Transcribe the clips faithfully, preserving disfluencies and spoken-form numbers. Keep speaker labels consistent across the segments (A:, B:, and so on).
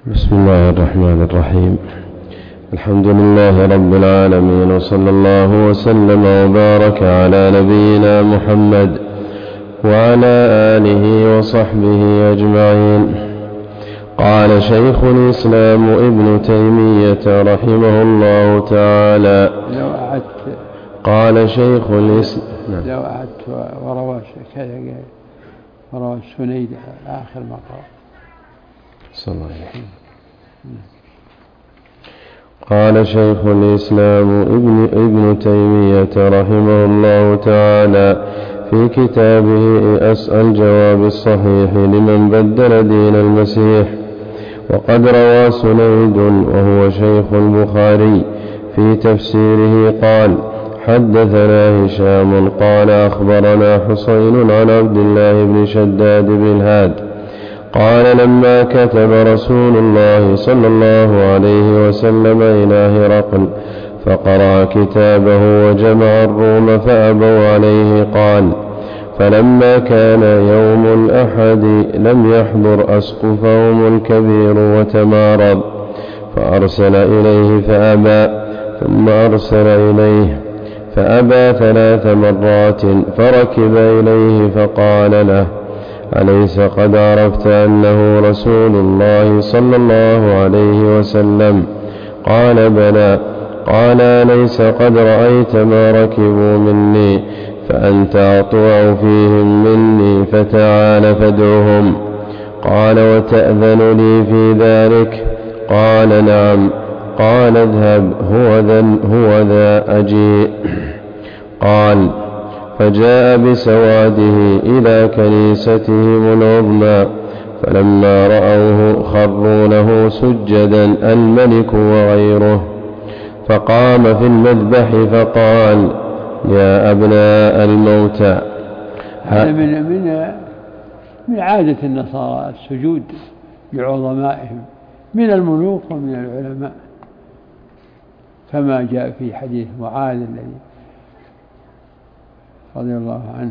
A: بسم الله الرحمن الرحيم. الحمد لله رب العالمين، وصلى الله وسلم وبارك على نبينا محمد وعلى آله وصحبه أجمعين. قال شيخ الإسلام ابن تيمية رحمه الله تعالى
B: لو أعدت
A: قال شيخ الإسلام
B: لو أعدت وروى كذا وروى السنيد آخر مقام
A: صلى الله عليه وسلم. قال شيخ الإسلام ابن, ابن تيمية رحمه الله تعالى في كتابه أسأل الجواب الصحيح لمن بدل دين المسيح: وقد روى سنيد وهو شيخ البخاري في تفسيره قال: حدثنا هشام قال أخبرنا حسين عن عبد الله بن شداد بن هاد قال: لما كتب رسول الله صلى الله عليه وسلم إلى هرقل فقرأ كتابه وجمع الروم فأبوا عليه قال: فلما كان يوم الأحد لم يحضر أسقفهم الكبير وتمارض، فأرسل إليه فأبى، ثم أرسل إليه فأبى ثلاث مرات، فركب إليه فقال له: أليس قد عرفت أنه رسول الله صلى الله عليه وسلم؟ قال: بلى. قال: أليس قد رأيت ما ركبوا مني، فأنت أطوع فيهم مني، فتعال فادعهم. قال: وتأذن لي في ذلك؟ قال: نعم. قال: اذهب، هو ذا, هو ذا أجيء. قال: فجاء بسواده إلى كنيستهم العظمى، فلما رأوه خروا له سجدا الملك وغيره، فقام في المذبح فقال: يا أبناء الموتى.
B: هذا من, من, من عادة النصارى السجود لعظمائهم من الملوك ومن العلماء، كما جاء في حديث معاذ الذي رضي الله عنه،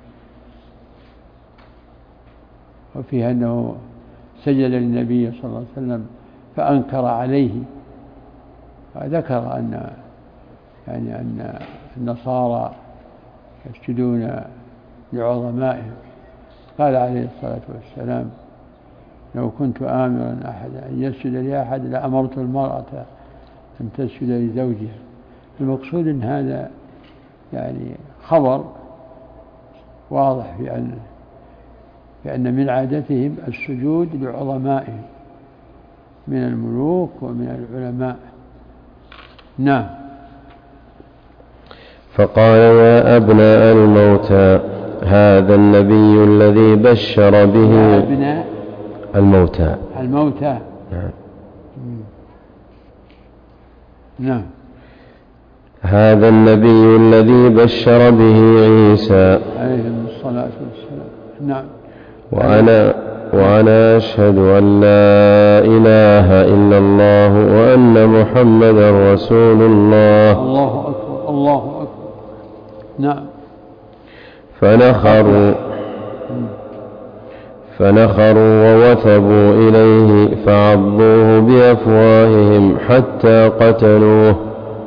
B: وفيها أنه سجد للنبي صلى الله عليه وسلم فأنكر عليه، وذكر أن يعني أن النصارى يسجدون لعظمائهم. قال عليه الصلاة والسلام: لو كنت آمرا أحدا أن يسجد لأحد لأمرت المرأة أن تسجد لزوجها. المقصود أن هذا يعني خبر واضح في أن, في أن من عادتهم السجود لعظمائهم من الملوك ومن العلماء. نعم.
A: فقال: يا أبناء الموتى، هذا النبي الذي بشر به.
B: يا أبناء
A: الموتى
B: الموتى
A: نعم.
B: نعم.
A: هذا النبي الذي بشر به عيسى
B: عليه الصلاة والسلام. نعم.
A: وأنا, وأنا أشهد أن لا إله إلا الله وأن محمدا رسول الله.
B: الله أكبر، الله أكبر. نعم.
A: فنخروا فنخروا ووثبوا إليه فعضوه بأفواههم حتى قتلوه.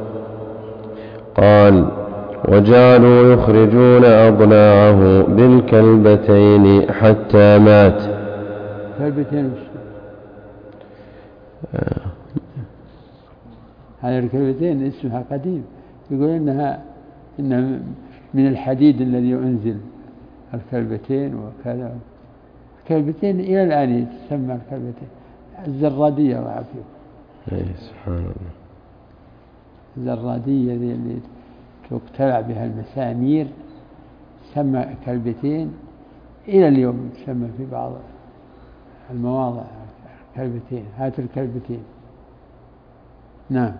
A: قال: وجعلوا يخرجون أضلاعه بالكلبتين حتى مات.
B: كلبتين هذه الكلبتين اسمها قديم، يقول إنها إنها من الحديد الذي ينزل الكلبتين وكذا. الكلبتين إلى الآن تسمى الكلبتين الزرادية والعافية.
A: أي سبحان الله.
B: الزرادية اللي تقتلع بها المسامير تسمى كلبتين، إلى اليوم تسمى في بعض المواضع كلبتين. هات الكلبتين. نعم.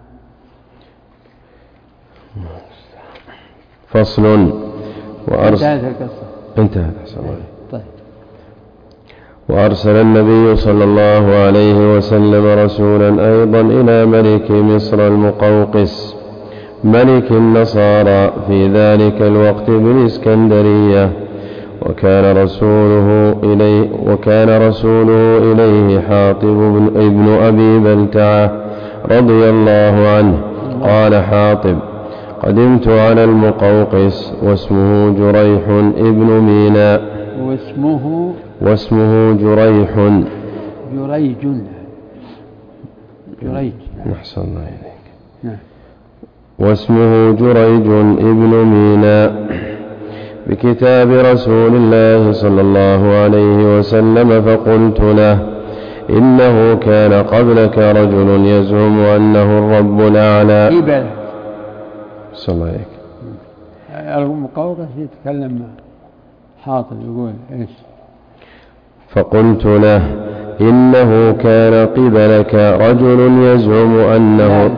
A: فصل. وأرسل
B: انتهت القصة.
A: انتهت أحسن الله.
B: طيب.
A: وأرسل النبي صلى الله عليه وسلم رسولا أيضا إلى ملك مصر المقوقس ملك النصارى في ذلك الوقت بالإسكندرية، وكان رسوله إليه, وكان رسوله إليه حاطب بن ابن أبي بلتعة رضي الله عنه. قال حاطب: قدمت على المقوقس واسمه جريح ابن ميناء
B: واسمه
A: واسمه جريح
B: جريج جريج
A: أحسن الله إليك.
B: نعم.
A: واسمه جريج ابن ميناء بكتاب رسول الله صلى الله عليه وسلم، فقلت له: إنه كان قبلك رجل يزعم أنه الرب الأعلى.
B: قبل
A: صلى الله عليك.
B: المقوقس يتكلم مع حاطب يقول إيش؟
A: فقلت له: إنه كان قبلك رجل يزعم أنه.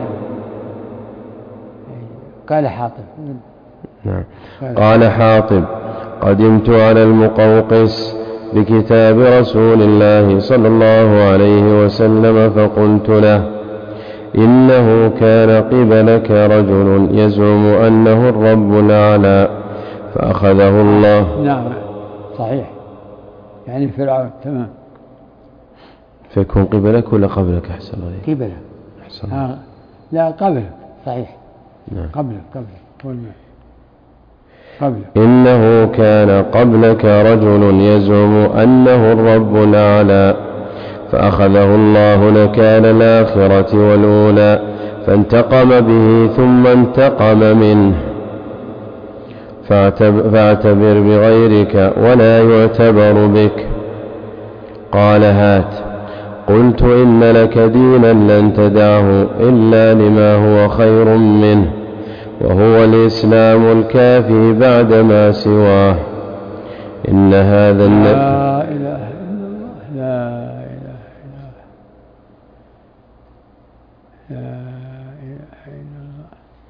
B: قال حاطب.
A: نعم. قال حاطب: قدمت على المقوقس بكتاب رسول الله صلى الله عليه وسلم، فقلت له: إنه كان قبلك رجل يزعم أنه الرب الأعلى فأخذه الله.
B: نعم صحيح، يعني فرعون. تمام.
A: فيكون قبلك ولا قبلك؟ أحسن عليك.
B: قبلك. أحسن. آه. لا قبلك صحيح.
A: نعم.
B: قبلك قبلك قبلك.
A: إنه كان قبلك رجل يزعم أنه الرب الأعلى فأخذه الله نكال الآخرة والأولى، فانتقم به ثم انتقم منه، فاعتبر بغيرك ولا يعتبر بك. قال: هات. قلت: إن لك دينا لن تدعه إلا لما هو خير منه، وهو الإسلام الكافي بعد ما سواه. إن هذا النبي.
B: لا إله إلا الله. لا إله إلا الله. لا إله إلا الله.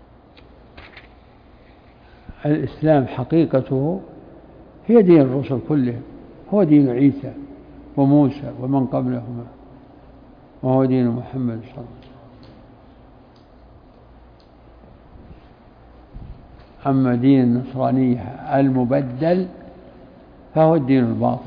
B: الإسلام حقيقته هي دين الرسل كلهم، هو دين عيسى وموسى ومن قبلهما، وهو دين محمد صلى الله عليه وسلم. أما دين النصرانية المبدل فهو الدين الباطل.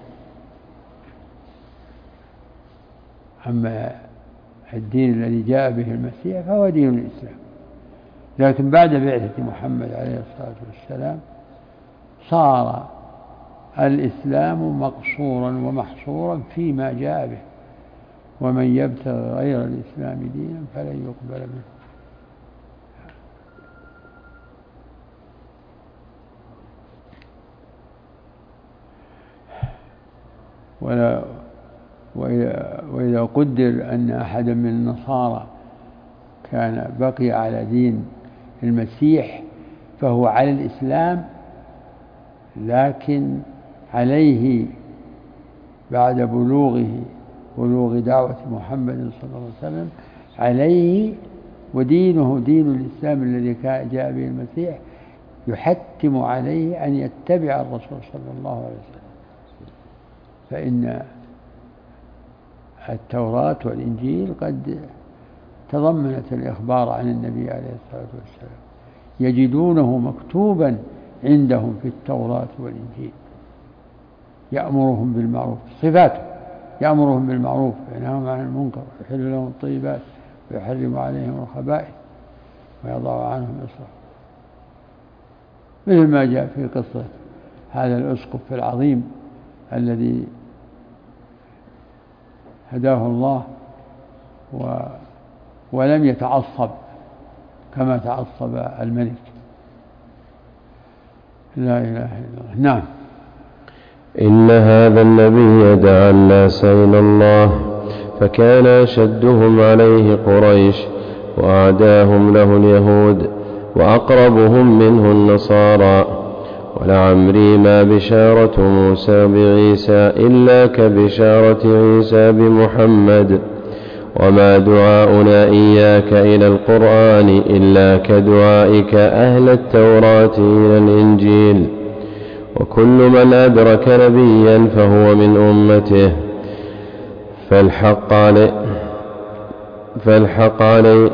B: أما الدين الذي جاء به المسيح فهو دين الإسلام. لكن بعد بعثة محمد عليه الصلاة والسلام صار الإسلام مقصورا ومحصورا فيما جاء به، ومن يبتغي غير الإسلام دينا فلن يقبل منه. ولا وإذا, وإذا قدر أن أحدا من النصارى كان بقي على دين المسيح فهو على الإسلام، لكن عليه بعد بلوغه بلوغ دعوة محمد صلى الله عليه وسلم عليه، ودينه دين الإسلام الذي جاء به المسيح يحتم عليه أن يتبع الرسول صلى الله عليه وسلم. فإن التوراة والإنجيل قد تضمنت الإخبار عن النبي عليه الصلاة والسلام، يجدونه مكتوبا عندهم في التوراة والإنجيل، يأمرهم بالمعروف، صفاته يأمرهم بالمعروف وينهاهم عن المنكر ويحل لهم الطيبات ويحرم عليهم الخبائث ويضع عنهم إصرهم، مثل ما جاء في قصة هذا الأسقف العظيم الذي هداه الله و ولم يتعصب كما تعصب الملك. لا إله إلا الله. نعم.
A: إن هذا النبي دعا الناس إلى الله، فكان أشدهم عليه قريش، وأعداهم له اليهود، وأقربهم منه النصارى. ولعمري ما بشارة موسى بعيسى إلا كبشارة عيسى بمحمد، وما دعاؤنا إياك إلى القرآن إلا كدعائك أهل التوراة إلى الإنجيل. وكل من أدرك نبيا فهو من أمته، فالحق عليه فالحق عليه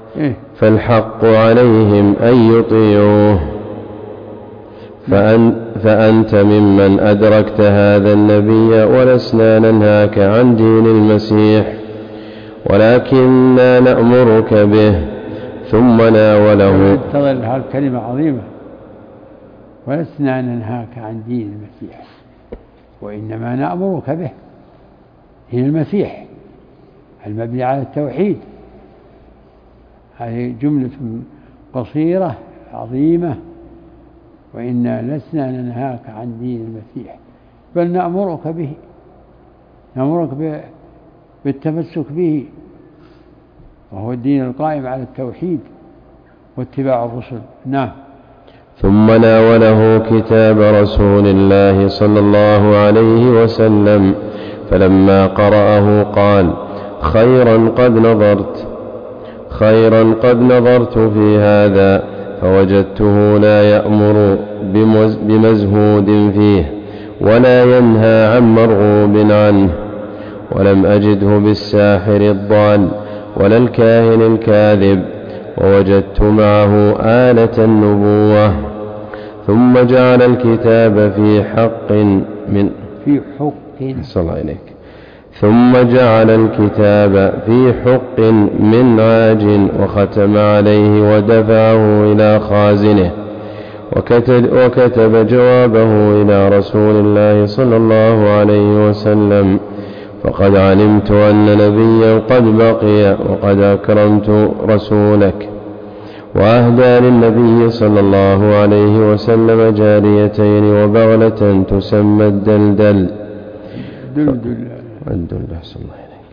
A: فالحق عليهم أن يطيعوه. فأن فأنت ممن أدركت هذا النبي ولسنا ننهاك عن دين المسيح ولكننا نأمرك به. ثم ناوله.
B: انتظر هذه الكلمة عظيمة، ولسنا ننهاك عن دين المسيح وإنما نأمرك به. دين المسيح المبني على التوحيد، هذه جملة قصيرة عظيمة. وإنا لسنا ننهاك عن دين المسيح بل نأمرك به، نأمرك بالتمسك به، وهو الدين القائم على التوحيد واتباع الرسل. نعم.
A: ثم ناوله كتاب رسول الله صلى الله عليه وسلم فلما قرأه قال: خيرا قد نظرت خيرا قد نظرت في هذا فوجدته لا يأمر بمزهود فيه ولا ينهى عن مرغوب عنه، ولم أجده بالساحر الضال ولا الكاهن الكاذب، ووجدت معه آلة النبوة. ثم جعل الكتاب في حق من
B: في حق
A: صلى الله عليك ثم جعل الكتاب في حق من عاج وختم عليه ودفعه إلى خازنه، وكتب, وكتب جوابه إلى رسول الله صلى الله عليه وسلم: فقد علمت أن نبيا قد بقي وقد أكرمت رسولك. وأهدى للنبي صلى الله عليه وسلم جاريتين وبغلة تسمى الدلدل
B: دلدل
A: الدلدل صلى الله عليه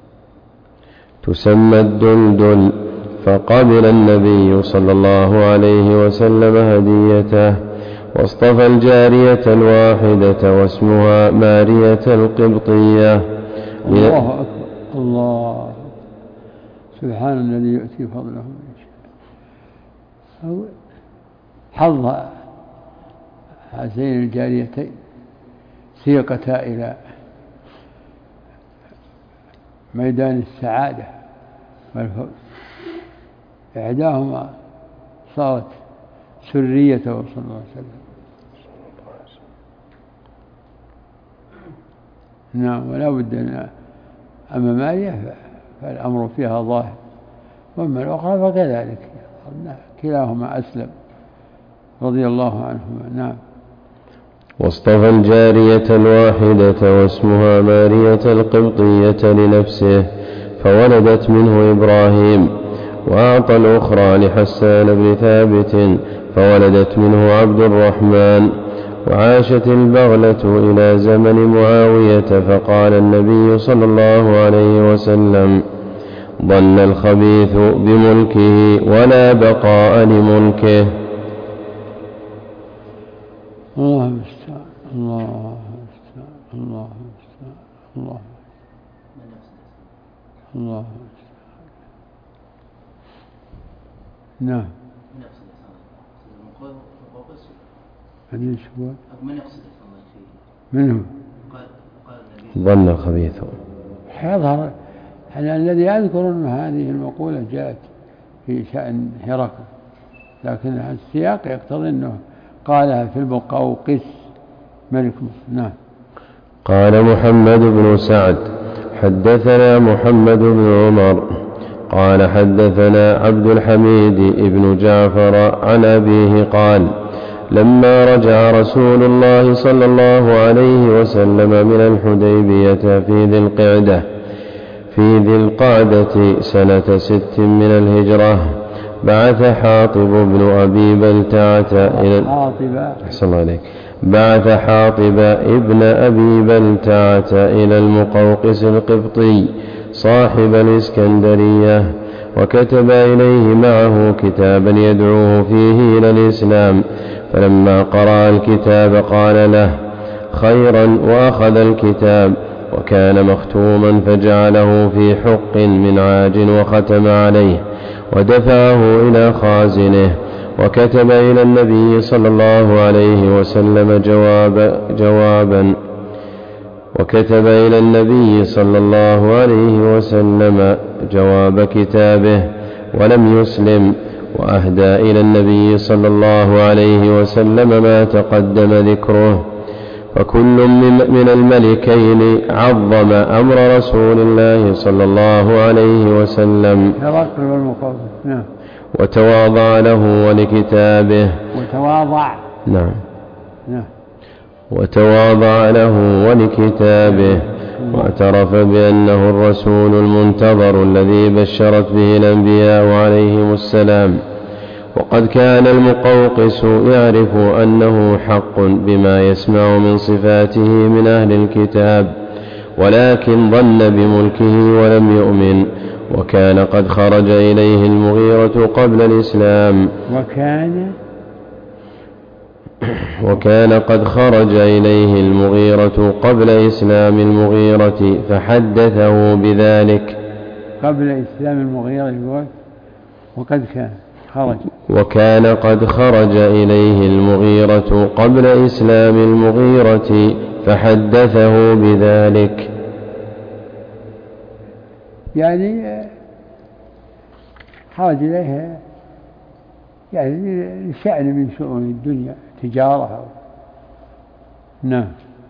A: تسمى الدلدل فقبل النبي صلى الله عليه وسلم هديته، واصطفى الجارية الواحدة واسمها مارية القبطية.
B: الله أكبر، الله سبحان الذي يؤتي فضله من يشاء. حظ هذين الجاريتين سيقتا إلى ميدان السعادة والفوز. إحداهما صارت سريته صلى الله عليه وسلم، نعم، ولا بد أن أما ماريا فالأمر فيها ظاهر، وأما الأخرى فكذلك، كلاهما أسلم رضي الله عنهما. نعم.
A: واصطفى الجارية الواحدة واسمها مارية القبطية لنفسه فولدت منه إبراهيم، وأعطى الأخرى لحسان بن ثابت فولدت منه عبد الرحمن. وعاشت البغلة إلى زمن معاوية، فقال النبي صلى الله عليه وسلم: ضل الخبيث بملكه ولا بقاء لملكه.
B: الله المستعان، الله المستعان، الله المستعان، الله الله نعم. من يقصد منهم
A: ظن الخبيث
B: يظهر يعني الذي يذكر أن هذه المقولة جاءت في شأن هرقل، لكن السياق يقتضي أنه قالها في المقوقس ملك مصر. نعم.
A: قال محمد بن سعد: حدثنا محمد بن عمر قال حدثنا عبد الحميد بن جعفر عن أبيه قال: لما رجع رسول الله صلى الله عليه وسلم من الحديبية في ذي القعدة في ذي القعدة سنة ست من الهجرة، بعث حاطب بن أبي بلتعة إلى
B: حاطب
A: بعث حاطب ابن أبي بلتعة إلى المقوقس القبطي صاحب الإسكندرية، وكتب إليه معه كتابا يدعوه فيه إلى الإسلام، فلما قرأ الكتاب قال له: خيرا، وأخذ الكتاب وكان مختوما فجعله في حق من عاج وختم عليه ودفعه إلى خازنه، وكتب إلى النبي صلى الله عليه وسلم جواب جوابا وكتب إلى النبي صلى الله عليه وسلم جواب كتابه ولم يسلم، وأهدى إلى النبي صلى الله عليه وسلم ما تقدم ذكره. فكل من الملكين عظم أمر رسول الله صلى الله عليه وسلم وتواضع له ولكتابه
B: وتواضع
A: نعم وتواضع له ولكتابه واعترف بأنه الرسول المنتظر الذي بشرت به الأنبياء عليهم السلام. وقد كان المقوقس يعرف أنه حق بما يسمع من صفاته من أهل الكتاب، ولكن ظن بملكه ولم يؤمن. وكان قد خرج إليه المغيرة قبل الإسلام
B: وكان
A: وكان قد خرج إليه المغيرة قبل إسلام المغيرة فحدثه بذلك.
B: قبل إسلام المغيرة وقد كان خرج
A: وكان قد خرج إليه المغيرة قبل إسلام المغيرة فحدثه بذلك.
B: يعني خرج إليها يعني لشأن من شؤون الدنيا تجارة. نعم.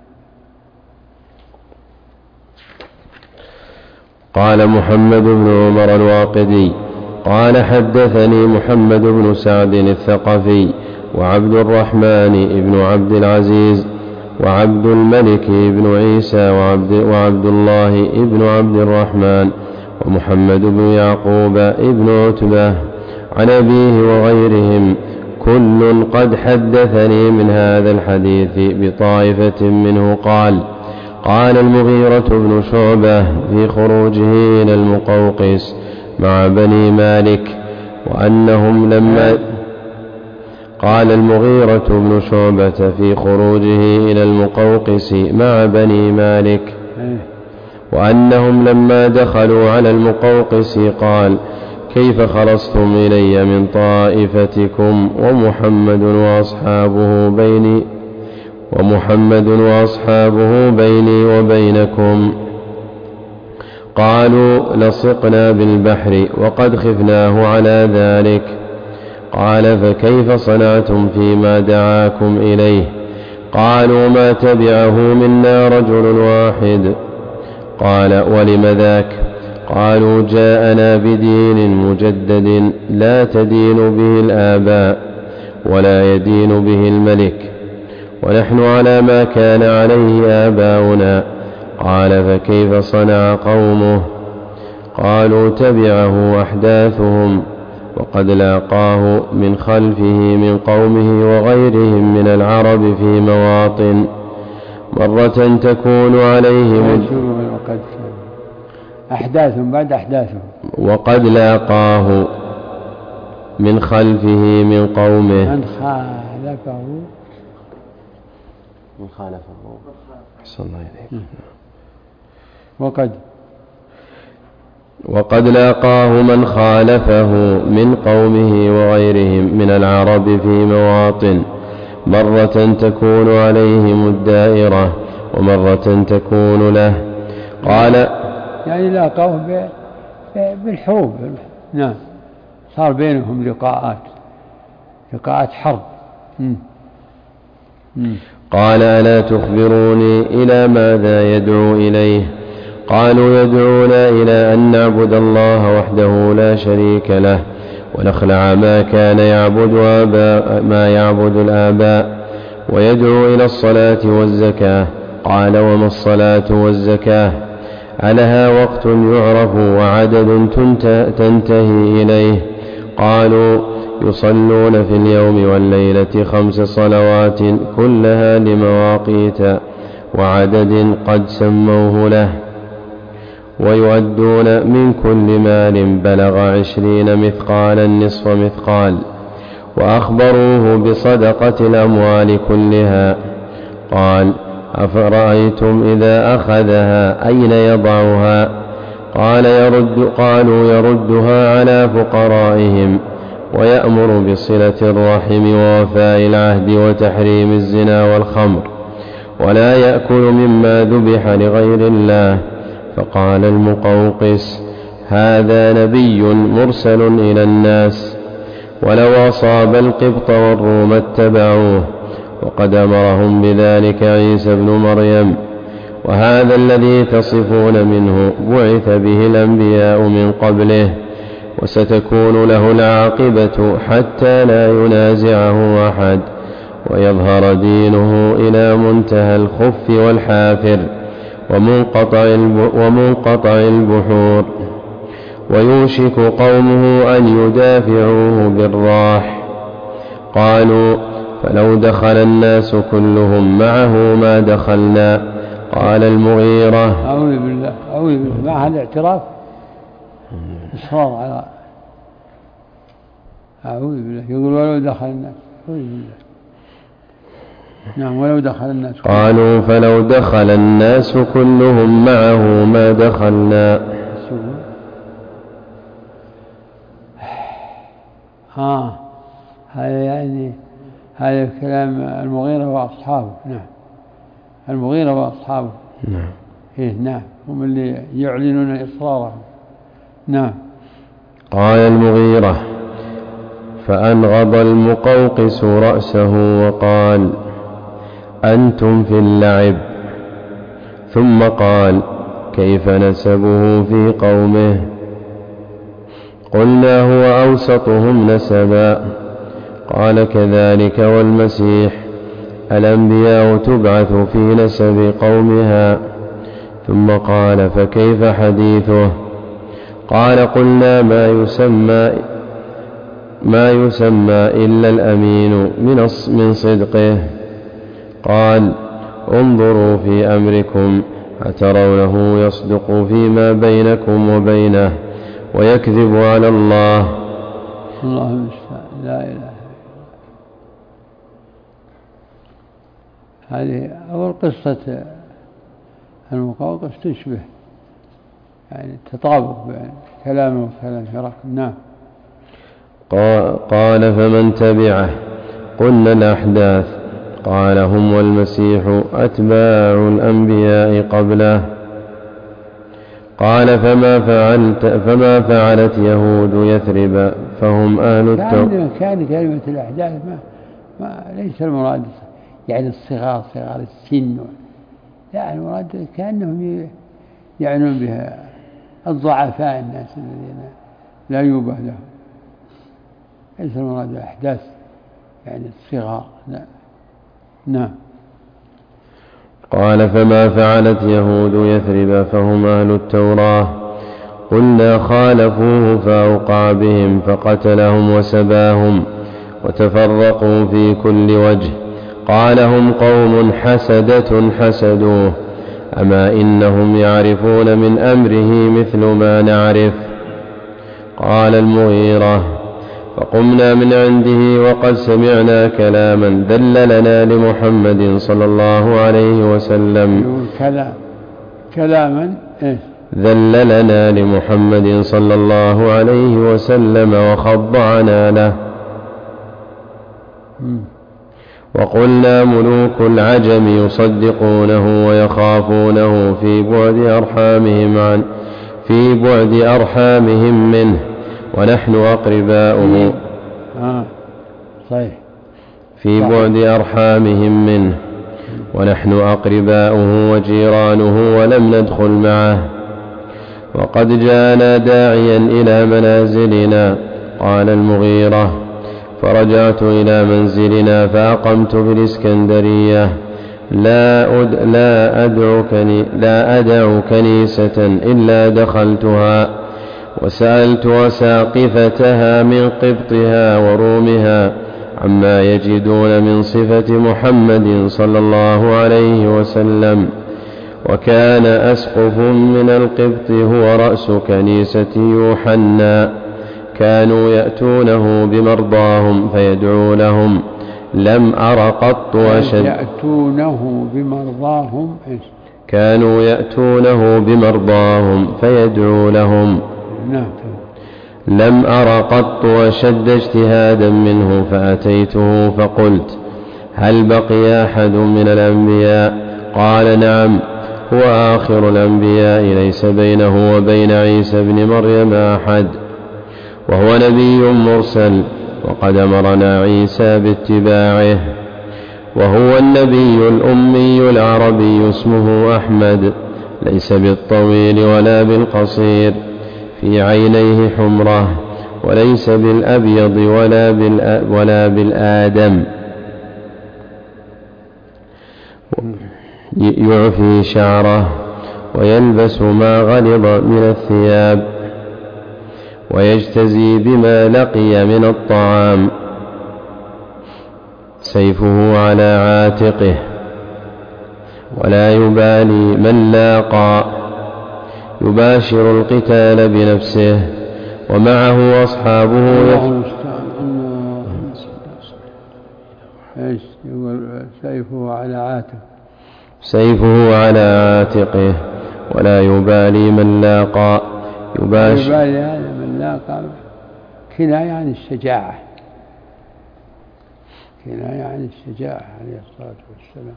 A: قال محمد بن عمر الواقدي قال حدثني محمد بن سعد الثقفي وعبد الرحمن بن عبد العزيز وعبد الملك بن عيسى وعبد, وعبد الله بن عبد الرحمن ومحمد بن يعقوب بن عتبة عن أبيه وغيرهم كل قد حدثني من هذا الحديث بطائفة منه. قال قال المغيرة بن شعبة في خروجه إلى المقوقس مع بني مالك وأنهم لما قال المغيرة بن شعبة في خروجه إلى المقوقس مع بني مالك وأنهم لما دخلوا على المقوقس قال كيف خلصتم إلي من طائفتكم ومحمد وأصحابه بيني ومحمد وأصحابه بيني وبينكم؟ قالوا لصقنا بالبحر وقد خفناه على ذلك. قال فكيف صنعتم فيما دعاكم إليه؟ قالوا ما تبعه منا رجل واحد. قال ولم ذاك؟ قالوا جاءنا بدين مجدد لا تدين به الآباء ولا يدين به الملك ونحن على ما كان عليه آباؤنا. قال فكيف صنع قومه؟ قالوا تبعه أحداثهم وقد لاقاه من خلفه من قومه وغيرهم من العرب في مواطن مرة تكون عليهم
B: أحداثهم بعد أحداثهم
A: وقد لاقاه من خلفه من قومه
B: من خالفه
A: من خالفه أحسن الله إليك
B: وقد
A: وقد لاقاه من خالفه من قومه وغيرهم من العرب في مواطن مرة تكون عليهم الدائرة ومرة تكون له. قال
B: يعني لاقاه بالحروب. نعم صار بينهم لقاءات لقاءات حرب. م. م.
A: قال ألا تخبروني إلى ماذا يدعو إليه؟ قالوا يدعونا إلى أن نعبد الله وحده لا شريك له ونخلع ما كان يعبد آباء ما يعبد الآباء ويدعو إلى الصلاة والزكاة. قال وما الصلاة والزكاة؟ ألها وقت يعرف وعدد تنتهي إليه؟ قالوا يصلون في اليوم والليلة خمس صلوات كلها لمواقيت وعدد قد سموه له ويؤدون من كل مال بلغ عشرين مثقالا نصف مثقال وأخبروه بصدقة الأموال كلها. قال أفرأيتم إذا أخذها أين يضعها؟ قال يرد قالوا يردها على فقرائهم ويأمر بصلة الرحم ووفاء العهد وتحريم الزنا والخمر ولا يأكل مما ذبح لغير الله. فقال المقوقس هذا نبي مرسل إلى الناس ولو أصاب القبط والروم اتبعوه، وقد أمرهم بذلك عيسى بن مريم. وهذا الذي تصفون منه بعث به الأنبياء من قبله، وستكون له العاقبة حتى لا ينازعه أحد، ويظهر دينه إلى منتهى الخف والحافر ومنقطع البحور، ويوشك قومه أن يدافعوه بالراح. قالوا فلو دخل الناس كلهم معه ما دخلنا. قال المغيرة
B: أعوذ بالله أعوذ بالله مع هذا الاعتراف إصرار على أعوذ بالله يقول ولو دخل الناس. أعوذ بالله. نعم ولو دخل الناس.
A: قالوا فلو دخل الناس كلهم معه ما دخلنا.
B: آه هذا يعني هذا كلام المغيرة وأصحابه. نعم المغيرة وأصحابه.
A: نعم
B: إيه نعم هم اللي يعلنون إصرارهم. نعم.
A: قال المغيرة فأنغض المقوقس رأسه وقال أنتم في اللعب. ثم قال كيف نسبه في قومه؟ قلنا هو أوسطهم نسبا. قال كذلك والمسيح الأنبياء تبعث في نسب قومها. ثم قال فكيف حديثه؟ قال قلنا ما يسمى ما يسمى إلا الأمين من صدقه. قال انظروا في أمركم أترونه يصدق فيما بينكم وبينه ويكذب على الله؟
B: الله المستعان. لا إله. هذه أول قصة المقوقس تشبه يعني تطابق بين كلامه وكلام هرقل. نعم.
A: قال فمن تبعه؟ قلنا الأحداث. قال هم والمسيح أتباع الأنبياء قبله. قال فما فعلت فما فعلت يهود يثرب فهم أهل التوراة.
B: كان كلمة الأحداث ما, ما ليس المراد يعني الصغار صغار السن، لا المراد كأنهم يعنون بها الضعفاء الناس الذين لا يوبه لهم. ليس المراد الأحداث يعني الصغار. لا. نعم.
A: قال فما فعلت يهود يثرب فهم أهل التوراة. قلنا خالفوه فأوقع بهم فقتلهم وسباهم وتفرقوا في كل وجه. قال هم قوم حسدة حسدوه، أما إنهم يعرفون من أمره مثل ما نعرف. قال المغيرة فقمنا من عنده وقد سمعنا كلاما دللنا لمحمد صلى الله عليه وسلم.
B: كلام كلاما إيه؟
A: ذللنا لمحمد صلى الله عليه وسلم وخضعنا له.
B: م.
A: وقلنا ملوك العجم يصدقونه ويخافونه في بعد أرحامهم عن في بعد أرحامهم منه ونحن أقرباؤه.
B: آه. صحيح.
A: في بعد أرحامهم منه ونحن أقرباؤه وجيرانه ولم ندخل معه. وقد جاءنا داعيا إلى منازلنا. قال المغيرة فرجعت إلى منزلنا فأقمت في الإسكندرية لا, أد لا, أدعو كني لا أدع كنيسة إلا دخلتها وسألت وساقفتها من قبطها ورومها عما يجدون من صفة محمد صلى الله عليه وسلم. وكان أسقف من القبط هو رأس كنيسة يوحنا، كانوا يأتونه بمرضاهم فيدعو لهم. لم أر قط أشد
B: يأتونه بمرضاهم إيش؟
A: كانوا يأتونه بمرضاهم فيدعو لهم.
B: نعم.
A: لم أر قط أشد اجتهادا منه فأتيته فقلت هل بقي أحد من الأنبياء؟ قال نعم هو آخر الأنبياء ليس بينه وبين عيسى بن مريم أحد، وهو نبي مرسل وقد أمرنا عيسى باتباعه. وهو النبي الأمي العربي اسمه أحمد، ليس بالطويل ولا بالقصير، في عينيه حمرة، وليس بالأبيض ولا, ولا بالآدم، يعفي شعره ويلبس ما غلظ من الثياب، ويجتزي بما لقي من الطعام، سيفه على عاتقه، ولا يبالي من لاقى، يباشر القتال بنفسه ومعه أصحابه.
B: سيفه على عاتقه
A: سيفه على عاتقه ولا يبالي من لاقى، يباشر
B: يبالي هذا من لاقى كناية عن الشجاعة، كناية عن الشجاعة عليه الصلاة والسلام.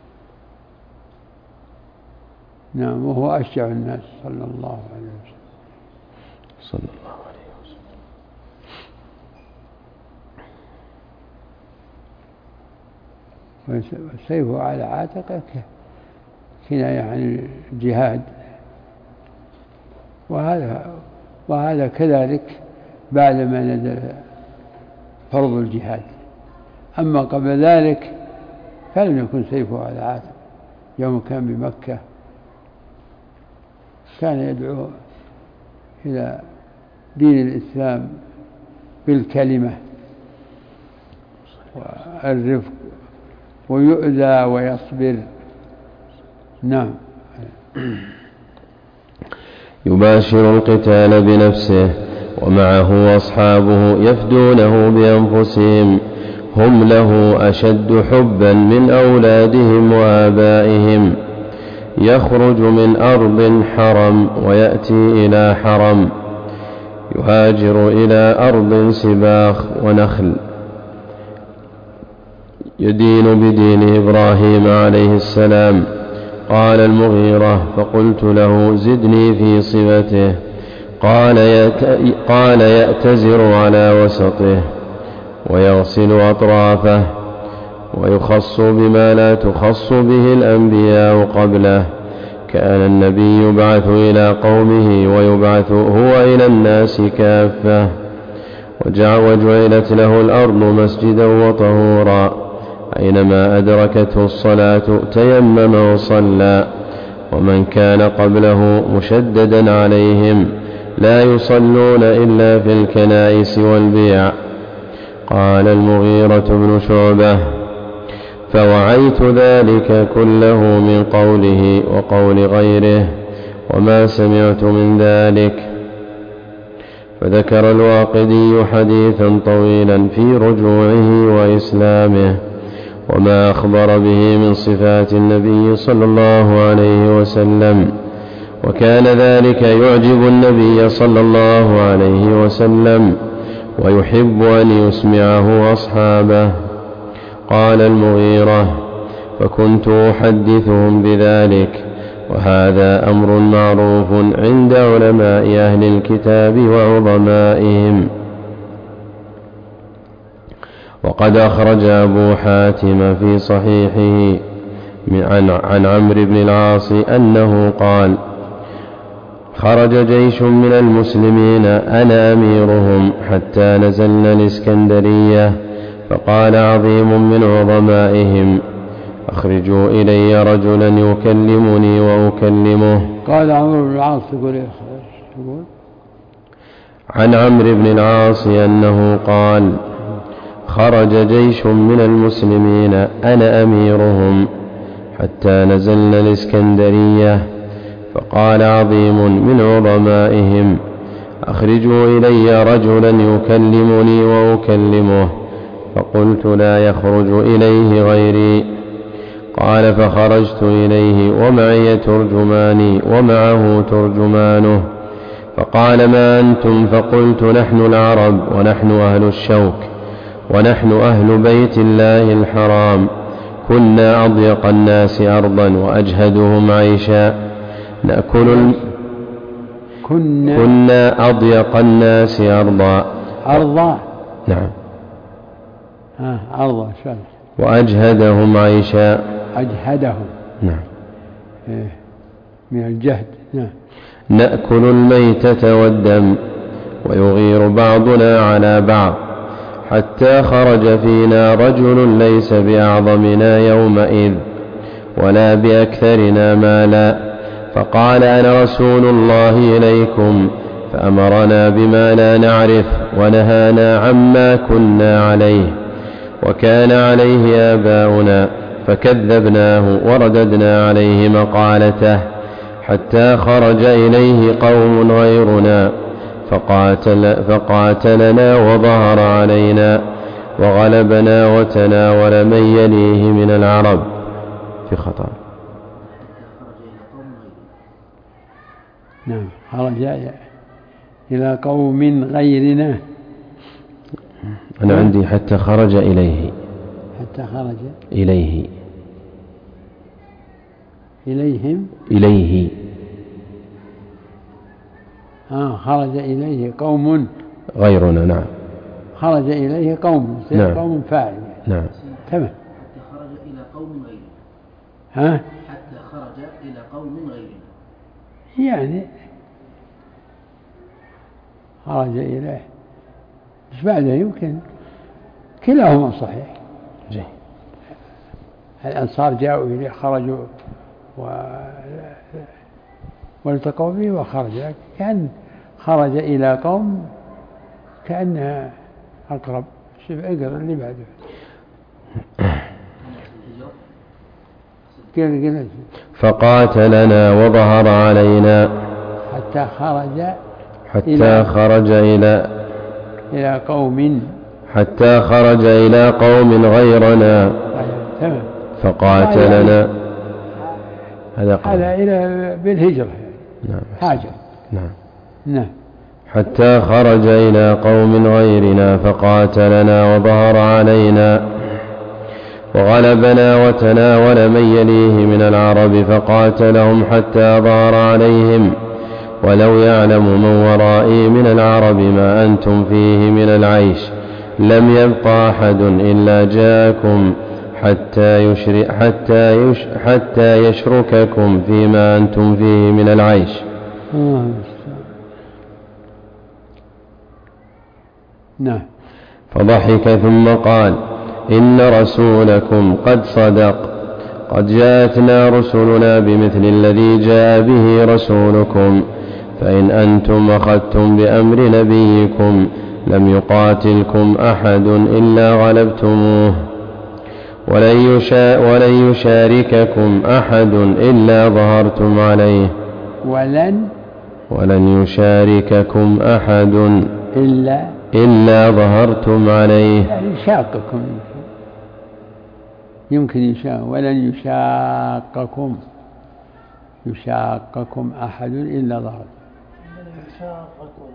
B: نعم، وهو أشجع الناس صلى الله عليه وسلم.
A: صلى الله عليه
B: وسلم. وسيفه على عاتقه كناية عن الجهاد، وهذا وهذا كذلك بعدما نزل فرض الجهاد. أما قبل ذلك فلم يكن سيفه على عاتقه. يوم كان بمكة كان يدعو إلى دين الإسلام بالكلمة والرفق، ويؤذى ويصبر. نعم.
A: يباشر القتال بنفسه ومعه أصحابه يفدونه بأنفسهم، هم له أشد حبا من أولادهم وآبائهم. يخرج من أرض حرم ويأتي إلى حرم، يهاجر إلى أرض سباخ ونخل، يدين بدين إبراهيم عليه السلام. قال المغيرة فقلت له زدني في صفته. قال, يت... قال يأتزر على وسطه ويغسل أطرافه، ويخص بما لا تخص به الأنبياء قبله. كان النبي يبعث إلى قومه ويبعث هو إلى الناس كافة. وجعلت له الأرض مسجدا وطهورا، أينما أدركته الصلاة تيمم وصلى. ومن كان قبله مشددا عليهم لا يصلون إلا في الكنائس والبيع. قال المغيرة بن شعبة فوعيت ذلك كله من قوله وقول غيره، وما سمعت من ذلك. فذكر الواقدي حديثا طويلا في رجوعه وإسلامه، وما أخبر به من صفات النبي صلى الله عليه وسلم، وكان ذلك يعجب النبي صلى الله عليه وسلم، ويحب أن يسمعه أصحابه. قال المغيرة فكنت أحدثهم بذلك، وهذا أمر معروف عند علماء أهل الكتاب وعظمائهم. وقد أخرج أبو حاتم في صحيحه عن عمرو بن العاص أنه قال خرج جيش من المسلمين أنا أميرهم حتى نزلنا الإسكندرية، فقال عظيم من عظمائهم أخرجوا إلي رجلا يكلمني وأكلمه.
B: قال عمرو بن العاص يقول إيه؟
A: عن عمرو بن العاص أنه قال خرج جيش من المسلمين أنا أميرهم حتى نزلنا الإسكندرية، فقال عظيم من عظمائهم أخرجوا إلي رجلا يكلمني وأكلمه، فقلت لا يخرج إليه غيري. قال فخرجت إليه ومعي ترجماني ومعه ترجمانه، فقال ما أنتم؟ فقلت نحن العرب ونحن أهل الشوك ونحن أهل بيت الله الحرام، كنا أضيق الناس أرضا وأجهدهم عيشا، نأكل الم...
B: كنا,
A: كنا أضيق الناس أرضا
B: أرضا
A: نعم
B: ها عرضة شرح.
A: وأجهدهم عيشا.
B: أجهدهم
A: نعم
B: إيه من الجهد. نعم.
A: نأكل الميتة والدم ويغير بعضنا على بعض حتى خرج فينا رجل ليس بأعظمنا يومئذ ولا بأكثرنا مالا فقال أنا رسول الله إليكم فأمرنا بما لا نعرف ونهانا عما كنا عليه وكان عليه آباؤنا فكذبناه ورددنا عليه مقالته حتى خرج إليه قوم غيرنا فقاتل فقاتلنا وظهر علينا وغلبنا وتناول من يليه من العرب. في خطأ.
B: نعم خرج إلى قوم غيرنا.
A: أنا عندي حتى خرج إليه.
B: حتى خرج
A: إليه
B: إليهم
A: إليه
B: آه خرج إليه قوم
A: غيرنا. نعم
B: خرج إليه قوم.
A: نعم.
B: قوم فاعل.
A: نعم
B: تمام.
C: حتى خرج إلى قوم غيرنا.
B: ها
C: حتى خرج إلى قوم غيرنا
B: يعني خرج إليه مش بعده يمكن كلاهما صحيح.
A: جي.
B: الأنصار جاءوا إليه خرجوا و... والتقوا به وخرج كان خرج إلى قوم كأنها أقرب. شوف اقرأ اللي بعده. قل قل
A: فقاتلنا وظهر علينا
B: حتى خرج
A: حتى
B: إلى
A: خرج إلى
B: إلى قوم
A: حتى خرج إلى قوم غيرنا
B: تمام.
A: فقاتلنا. هذا
B: هذا إلى بالهجرة.
A: نعم
B: هاجر.
A: نعم
B: نعم.
A: حتى خرج إلى قوم غيرنا فقاتلنا وظهر علينا وغلبنا وتناول من يليه من العرب فقاتلهم حتى ظهر عليهم ولو يعلم من ورائي من العرب ما أنتم فيه من العيش لم يبقى أحد إلا جاءكم حتى يشرك حتى يش حتى يشرككم فيما أنتم فيه من العيش.
B: نعم.
A: فضحك ثم قال إن رسولكم قد صدق قد جاءتنا رسلنا بمثل الذي جاء به رسولكم فإن أنتم أخذتم بأمر نبيكم لم يقاتلكم أحد إلا غلبتموه ولن, يشا ولن يشارككم أحد إلا ظهرتم عليه
B: ولن
A: ولن يشارككم أحد
B: إلا
A: إلا ظهرتم عليه
B: يعني يشاقكم يمكن يشاق ولن يشاقكم يشاقكم أحد إلا ظهرتم يشاقكم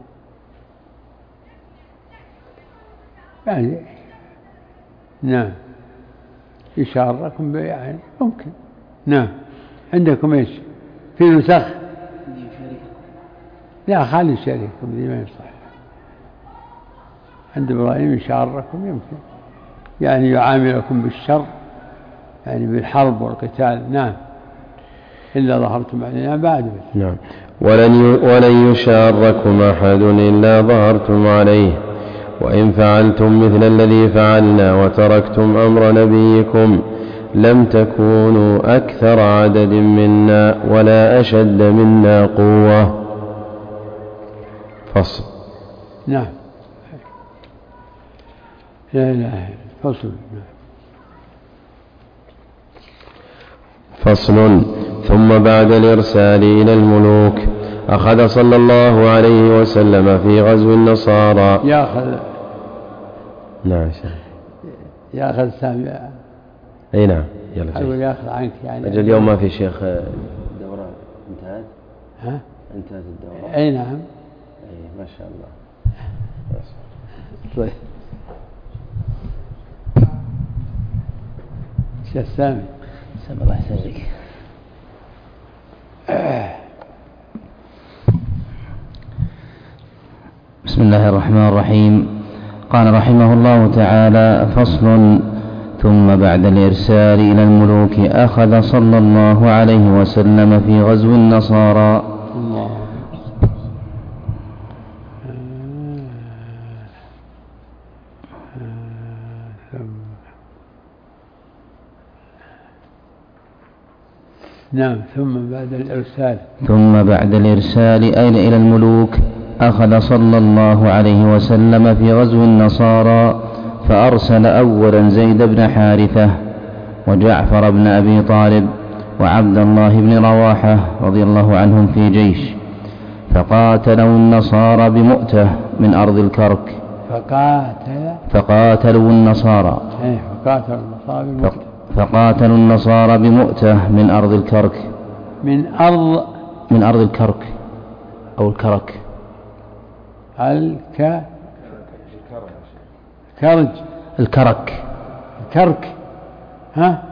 B: يعني نعم يشاركم يعني ممكن. نعم. عندكم ايش في نسخ؟ لا خالي يشارككم دي ما يصح. عند إبراهيم يشارككم يمكن يعني يعاملكم بالشر يعني بالحرب والقتال. نعم. إلا ظهرتم علينا بعد.
A: نعم. ولن ولن يشارككم أحد إلا ظهرتم عليه وإن فعلتم مثل الذي فعلنا وتركتم أمر نبيكم لم تكونوا أكثر عدد منا ولا أشد منا قوة. فصل.
B: نعم. لا إله فصل.
A: فصل. ثم بعد الإرسال إلى الملوك أخذ صلى الله عليه وسلم في غزو النصارى
B: يأخذ.
A: نعم
B: يأخذ سامي.
A: أي نعم. يلا
B: أقول يأخذ عنك يعني.
A: أجل اليوم ما في شيخ الدورة انتهت.
B: ها؟
A: انتهت الدورة.
B: أي نعم.
A: أي ما شاء الله.
B: طيب. شيخ سامي.
C: سامي الله يسلمك. بسم الله الرحمن الرحيم.
D: قال رحمه الله تعالى: فصل. ثم بعد الإرسال إلى الملوك أخذ صلى الله عليه وسلم في غزو النصارى.
B: الله. نعم. ثم بعد الإرسال
D: ثم بعد الإرسال إلى الملوك أخذ صلى الله عليه وسلم في غزو النصارى، فأرسل أولا زيد بن حارثة وجعفر بن أبي طالب وعبد الله بن رواحة رضي الله عنهم في جيش، فقاتلوا النصارى بمؤتة من أرض الكرك.
B: فقاتل
D: فقاتلوا النصارى
B: إيه فقاتلوا النصارى بمؤتة
D: فقاتلوا النصارى بمؤتة من أرض الكرك
B: من أرض
D: من أرض الكرك أو الكرك
B: الك كرج
D: الكرك
B: الكرك ها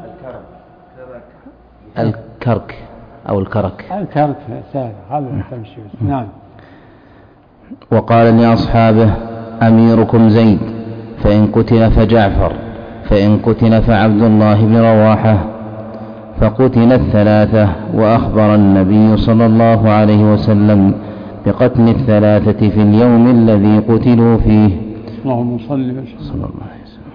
D: الكرك أو الكرك
B: الكرك سهل هذا تمشي. نعم.
D: وقال لأصحابه: أميركم زيد، فإن قتل فجعفر، فإن قتل فعبد الله بن رواحة. فقتل الثلاثة، وأخبر النبي صلى الله عليه وسلم بقتل الثلاثة في اليوم الذي قتلوا فيه.
B: اللهم صل وسلم.
D: صلى الله عليه وسلم.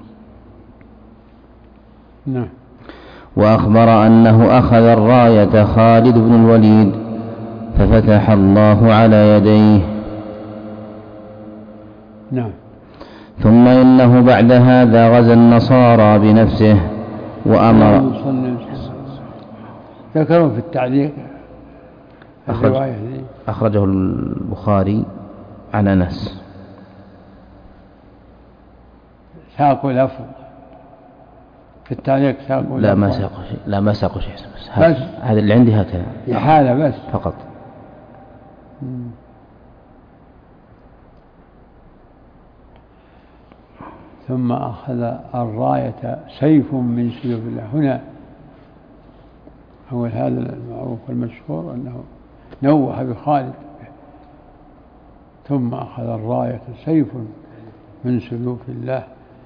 B: نعم.
D: وأخبر أنه أخذ الراية خالد بن الوليد، ففتح الله على يديه.
B: نعم.
D: ثم إنه بعد هذا غزا النصارى بنفسه وأمر.
B: ذكروا في التعليق
D: أخرج أخرجه البخاري عن أنس.
B: ساقوا لفظ في التعليق ساقوا
D: لا ما ساقوا شيء لا ما ساقوا شيء بس هذا اللي عندي هكذا
B: في حالة بس
D: فقط.
B: مم. ثم أخذ الراية سيف من سيوف الله. هنا هو هذا المعروف والمشهور أنه نوه بخالد. ثم أخذ الراية سيف من سيوف الله.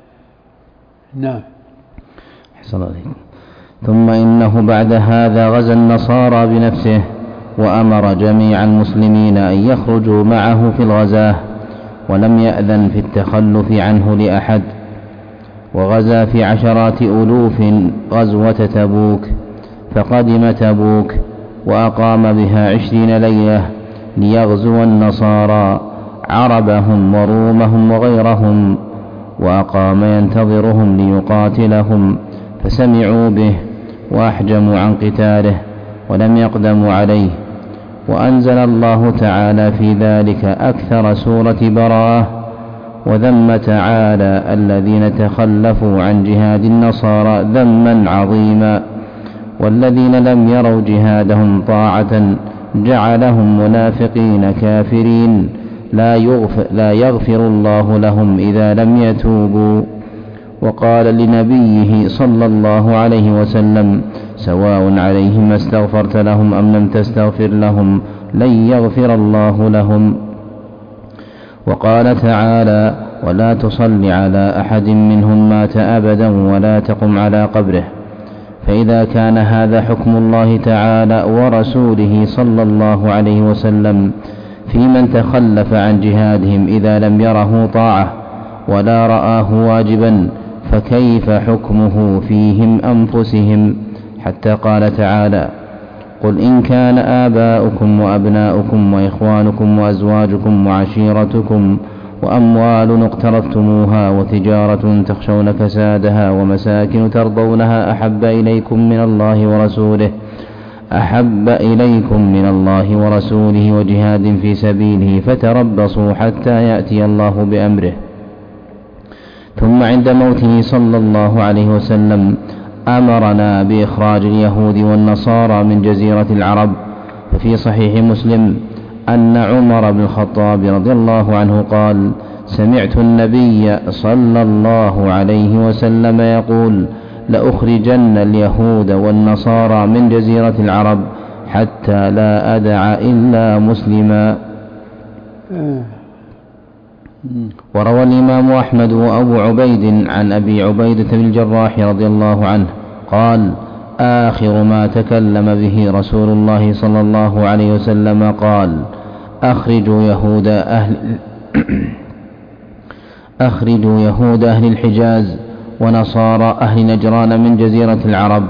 B: نعم.
D: حسن عليك. ثم إنه بعد هذا غزا النصارى بنفسه وأمر جميع المسلمين أن يخرجوا معه في الغزاة، ولم يأذن في التخلف عنه لأحد. وغزا في عشرات ألوف غزوة تبوك، فقدم تبوك وأقام بها عشرين ليلة ليغزو النصارى عربهم ورومهم وغيرهم، وأقام ينتظرهم ليقاتلهم، فسمعوا به وأحجموا عن قتاله ولم يقدموا عليه. وأنزل الله تعالى في ذلك أكثر سورة براءة، وذم تعالى الذين تخلفوا عن جهاد النصارى ذما عظيما، والذين لم يروا جهادهم طاعة جعلهم منافقين كافرين لا يغفر, لا يغفر الله لهم إذا لم يتوبوا. وقال لنبيه صلى الله عليه وسلم: سواء عليهم استغفرت لهم أم لم تستغفر لهم لن يغفر الله لهم. وقال تعالى: ولا تصل على أحد منهم مات أبدا ولا تقم على قبره. فإذا كان هذا حكم الله تعالى ورسوله صلى الله عليه وسلم في من تخلف عن جهادهم إذا لم يره طاعة ولا رآه واجبا، فكيف حكمه فيهم أنفسهم؟ حتى قال تعالى: قل إن كان آباؤكم وأبناؤكم وإخوانكم وأزواجكم وعشيرتكم وأموال اقترفتموها وتجارة تخشون كسادها ومساكن ترضونها أحب إليكم من الله ورسوله أحب إليكم من الله ورسوله وجهاد في سبيله فتربصوا حتى يأتي الله بأمره. ثم عند موته صلى الله عليه وسلم أمرنا بإخراج اليهود والنصارى من جزيرة العرب. ففي صحيح مسلم أن عمر بن الخطاب رضي الله عنه قال: سمعت النبي صلى الله عليه وسلم يقول: لأخرجن اليهود والنصارى من جزيرة العرب حتى لا أدع إلا مسلما. وروى الإمام أحمد وأبو عبيد عن أبي عبيدة بن الجراح رضي الله عنه قال: آخر ما تكلم به رسول الله صلى الله عليه وسلم قال: أخرجوا يهود أهل أخرجوا يهود أهل الحجاز ونصارى أهل نجران من جزيرة العرب.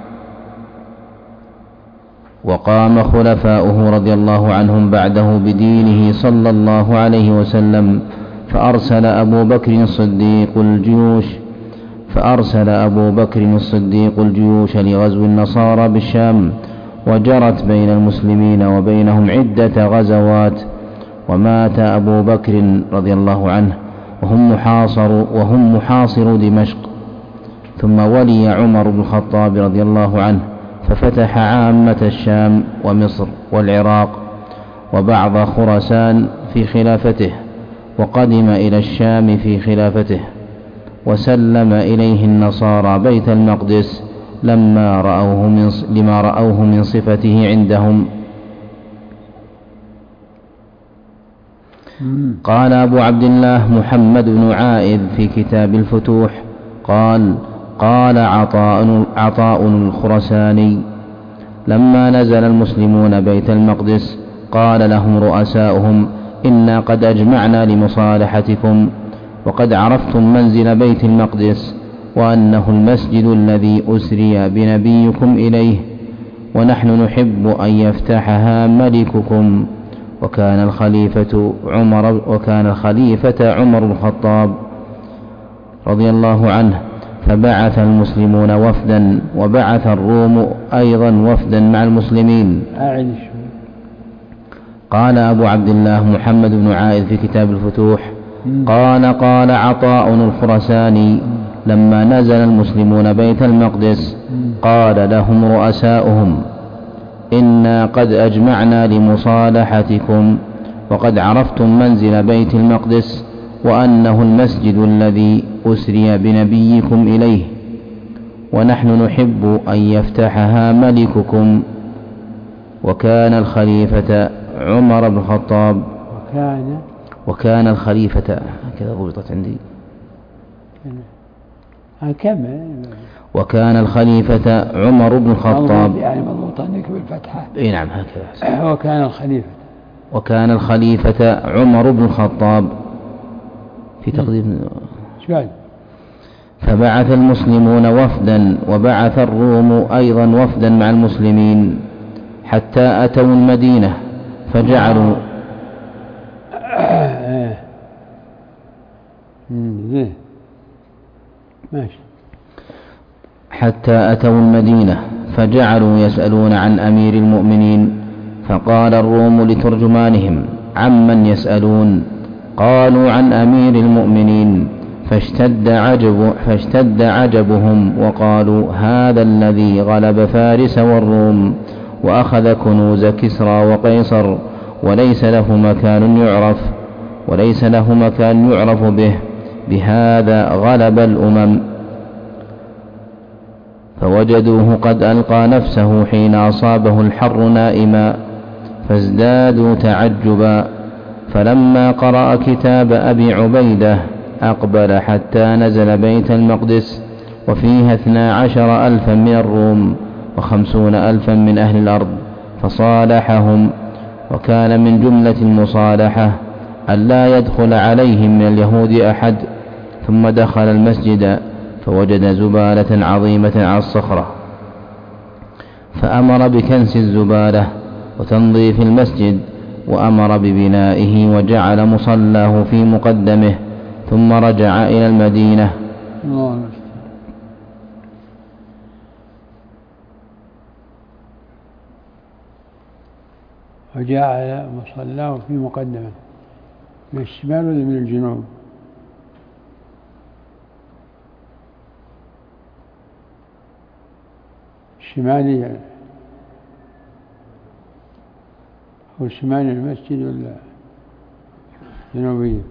D: وقام خلفاؤه رضي الله عنهم بعده بدينه صلى الله عليه وسلم، فأرسل أبو بكر الصديق الجيوش فأرسل أبو بكر الصديق الجيوش لغزو النصارى بالشام، وجرت بين المسلمين وبينهم عدة غزوات. ومات أبو بكر رضي الله عنه وهم محاصر وهم محاصر دمشق. ثم ولي عمر بن الخطاب رضي الله عنه ففتح عامة الشام ومصر والعراق وبعض خراسان في خلافته، وقدم إلى الشام في خلافته، وسلم إليه النصارى بيت المقدس لما رأوه من لما رأوه من صفته عندهم. قال أبو عبد الله محمد بن عائذ في كتاب الفتوح قال: قال عطاء, عطاء الخرساني: لما نزل المسلمون بيت المقدس قال لهم رؤساؤهم: إنا قد أجمعنا لمصالحتكم، وقد عرفتم منزل بيت المقدس، وأنه المسجد الذي أسري بنبيكم إليه، ونحن نحب أن يفتحها ملككم. وكان الخليفة عمر وكان الخليفة عمر بن الخطاب رضي الله عنه، فبعث المسلمون وفدا، وبعث الروم أيضا وفدا مع المسلمين. قال أبو عبد الله محمد بن عائذ في كتاب الفتوح قال: قال عطاء الخرساني: لما نزل المسلمون بيت المقدس قال لهم رؤساؤهم: إنا قد أجمعنا لمصالحتكم، وقد عرفتم منزل بيت المقدس، وأنه المسجد الذي أسري بنبيكم إليه، ونحن نحب أن يفتحها ملككم. وكان الخليفة عمر بن الخطاب وكان, وكان الخليفة هكذا ضبطت عندي وكان الخليفة عمر بن الخطاب
B: يعني مضبوط عندك بالفتحة.
D: اي نعم هكذا.
B: وكان الخليفة
D: وكان الخليفة عمر بن الخطاب في تقديم. فبعث المسلمون وفدا، وبعث الروم أيضا وفدا مع المسلمين، حتى أتوا المدينة فجعلوا
B: ماشي
D: حتى أتوا المدينة فجعلوا يسألون عن أمير المؤمنين، فقال الروم لترجمانهم: عمن يسألون؟ قالوا: عن أمير المؤمنين. فاشتد, عجب فاشتد عجبهم، وقالوا: هذا الذي غلب فارس والروم وأخذ كنوز كسرى وقيصر، وليس له مكان يعرف وليس له مكان يعرف به، بهذا غلب الأمم. فوجدوه قد ألقى نفسه حين أصابه الحر نائما، فازدادوا تعجبا. فلما قرأ كتاب أبي عبيدة أقبل حتى نزل بيت المقدس، وفيها اثنا عشر ألفا من الروم وخمسون ألفا من أهل الأرض، فصالحهم. وكان من جملة المصالحة أن لا يدخل عليهم من اليهود أحد. ثم دخل المسجد فوجد زبالة عظيمة على الصخرة، فأمر بكنس الزبالة وتنظيف المسجد، وأمر ببنائه، وجعل مصلاه في مقدمه، ثم رجع إلى المدينة.
B: وجعل مصلاه في مقدمه، من الشمال ولا من الجنوب؟ الشمالي هو شمال المسجد ولا جنوبي؟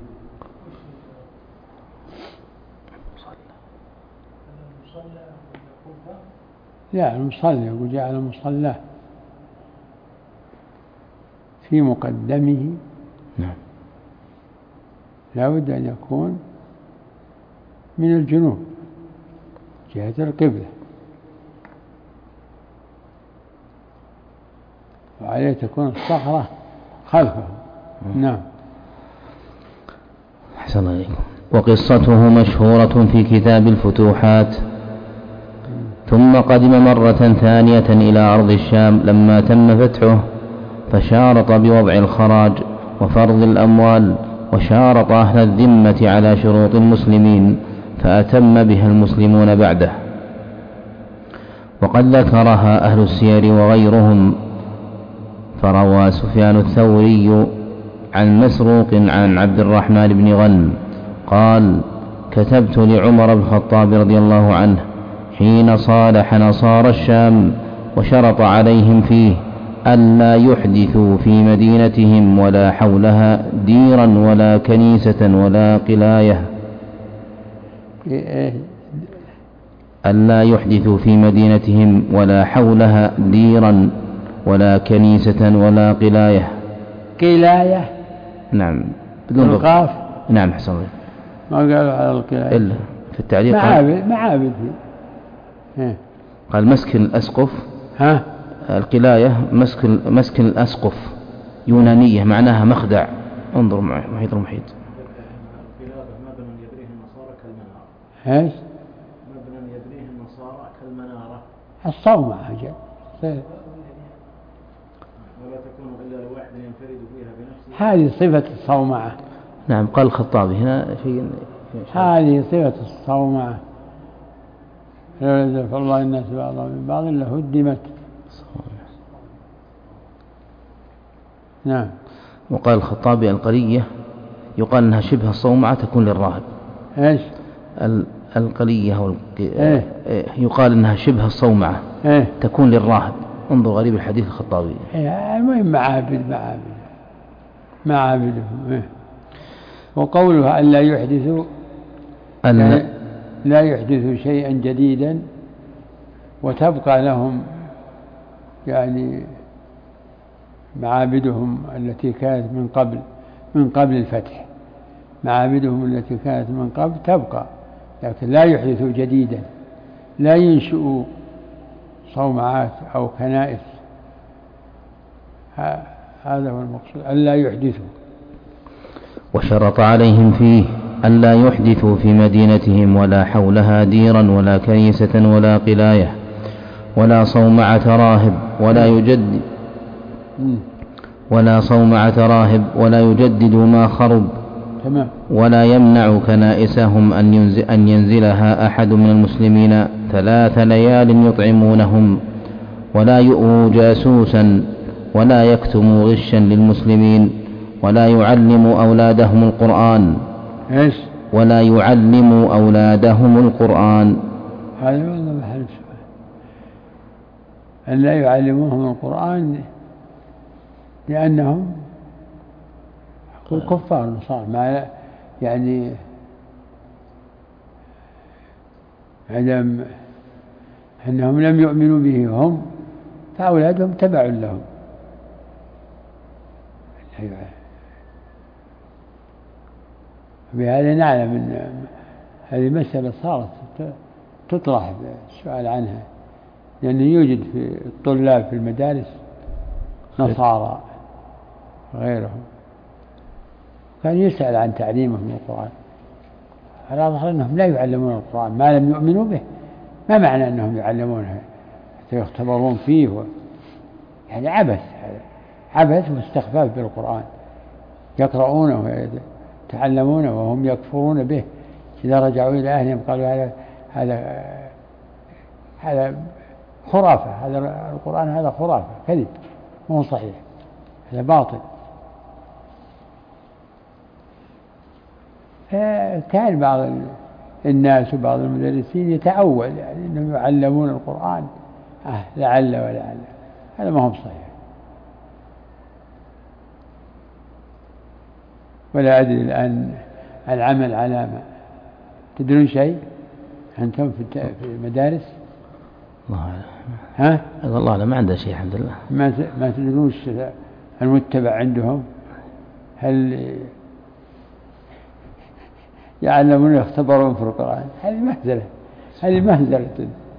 B: لا، المصلى يقول جعل مصلاه في مقدمه.
D: نعم.
B: لا بد أن يكون من الجنوب جهة القبلة، وعليه تكون الصخرة خلفه. نعم.
D: أحسن عليكم. وقصته مشهورة في كتاب الفتوحات. ثم قدم مرة ثانية إلى أرض الشام لما تم فتحه، فشارط بوضع الخراج وفرض الأموال، وشارط أهل الذمة على شروط المسلمين، فأتم بها المسلمون بعده. وقد ذكرها أهل السير وغيرهم. فروى سفيان الثوري عن مسروق عن عبد الرحمن بن غنم قال: كتبت لعمر بن الخطاب رضي الله عنه حين صالح نصارى الشام وشرط عليهم فيه ألا يحدثوا في مدينتهم ولا حولها ديرا ولا كنيسة ولا قلاية، ألا يحدثوا في مدينتهم ولا حولها ديرا ولا كنيسة ولا قلاية.
B: قلاية
D: نعم بدون
B: القاف.
D: نعم حسن الله.
B: ما قالوا على القلاية
D: إلا في التعليق
B: معابد معابد
D: قال مسكن الأسقف.
B: ها
D: القلاية مسكن مسكن الأسقف يونانية معناها مخدع. انظر معي محيط المحيط.
E: مبنى يبنيه النصارى كالمنارة.
B: ايش؟
E: مبنى يبنيه النصارى كالمنارة.
B: الصومعة جاء.
E: ولا تكون إلا لواحد ينفرد فيها بنفسه.
B: هذه صفة الصومعة.
D: نعم قال الخطابي هنا شيء.
B: هذه صفة الصومعة. لولا يزال الله الناس بعضهم من بعض إلا هدمت. نعم.
D: وقال الخطابي القلية يقال أنها شبه الصومعة تكون للراهب.
B: إيش؟
D: القلية أو
B: إيه؟
D: يقال أنها شبه الصومعة
B: إيه؟
D: تكون للراهب. انظر غريب الحديث الخطابي.
B: إيه المهم معابد معابد معابدهم. إيه؟ وقولها أن لا يحدثوا
D: أن
B: يعني لا يحدثوا شيئا جديدا وتبقى لهم يعني معابدهم التي كانت من قبل من قبل الفتح. معابدهم التي كانت من قبل تبقى، لكن لا يحدثوا جديدا، لا ينشئوا صومعات أو كنائس. هذا هو المقصود، ألا يحدثوا.
D: وشرط عليهم فيه ألا يحدثوا في مدينتهم ولا حولها ديرا ولا كنيسة ولا قلاية ولا صومعة راهب ولا يجدد ولا صومعة راهب ولا يجدد ما خرب، ولا يمنع كنائسهم أن ينزل أن ينزلها أحد من المسلمين ثلاث ليال يطعمونهم، ولا يؤووا جاسوسا ولا يكتموا غشا للمسلمين، ولا يعلموا أولادهم القرآن.
B: إيش؟
D: ولا يعلموا أولادهم القرآن.
B: هذا والله محل سؤال. أن لا يعلموهم القرآن لأنهم كفار صار ما يعني عدم أنهم لم يؤمنوا به هم، فأولادهم تبع لهم. بهذا نعلم أن هذه مسألة صارت تطرح السؤال عنها، لأنه يوجد في الطلاب في المدارس نصارى غيرهم، كان يسأل عن تعليمهم القرآن، على ظهر أنهم لا يعلمون القرآن ما لم يؤمنوا به. ما معنى أنهم يعلمونه حتى يختبرون فيه و... يعني عبث، عبث واستخفاف بالقرآن، يقرؤونه ويتعلمونه وهم يكفرون به. إذا رجعوا إلى أهلهم قالوا هذا هذا هذا خرافة، هذا القرآن هذا خرافة، كذب، مو صحيح، هذا باطل. كان بعض الناس وبعض المدرسين يتأول يعني أنهم يعلمون القرآن آه لعل ولعل، هذا ما هو صحيح. ولا أدري الآن العمل على ما تدرون شيء أنتم في المدارس؟
D: الله أعلم.
B: ها؟
D: الله أعلم، ما عنده شيء الحمد لله.
B: ما ما تدرون المتبع عندهم؟ هل يعلمون يختبرون في القرآن، هذه مهزلة، هذه مهزلة.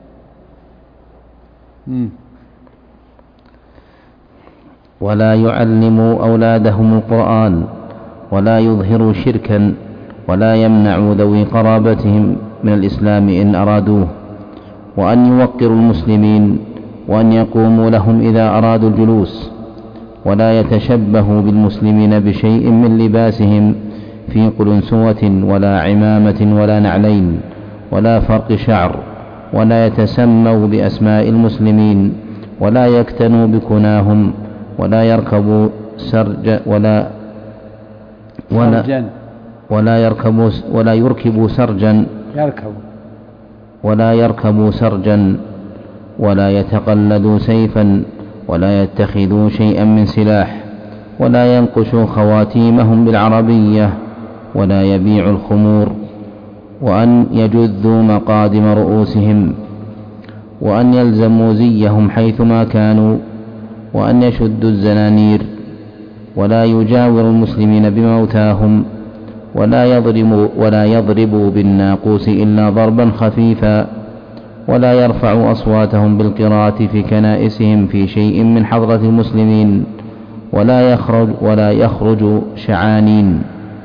D: ولا يعلموا أولادهم القرآن ولا يظهروا شركا ولا يمنعوا ذوي قرابتهم من الإسلام إن أرادوه، وأن يوقروا المسلمين وأن يقوموا لهم إذا أرادوا الجلوس، ولا يتشبهوا بالمسلمين بشيء من لباسهم في قلنسوة ولا عمامة ولا نعلين ولا فرق شعر، ولا يتسموا بأسماء المسلمين ولا يكتنوا بكناهم، ولا يركبوا سرج ولا ولا ولا يركبوا ولا يركبوا سرجا
B: يركبوا
D: ولا يركبوا سرجا ولا يتقلدوا سيفا ولا يتخذوا شيئا من سلاح، ولا ينقشوا خواتيمهم بالعربية، ولا يبيعوا الخمور، وأن يجذوا مقادم رؤوسهم، وأن يلزموا زيهم حيثما كانوا، وأن يشدوا الزنانير، ولا يجاوروا المسلمين بموتاهم، ولا يضربوا, ولا يضربوا بالناقوس إلا ضربا خفيفا، ولا يرفعوا أصواتهم بالقراءة في كنائسهم في شيء من حضرة المسلمين، ولا يخرج ولا يخرج شعانين،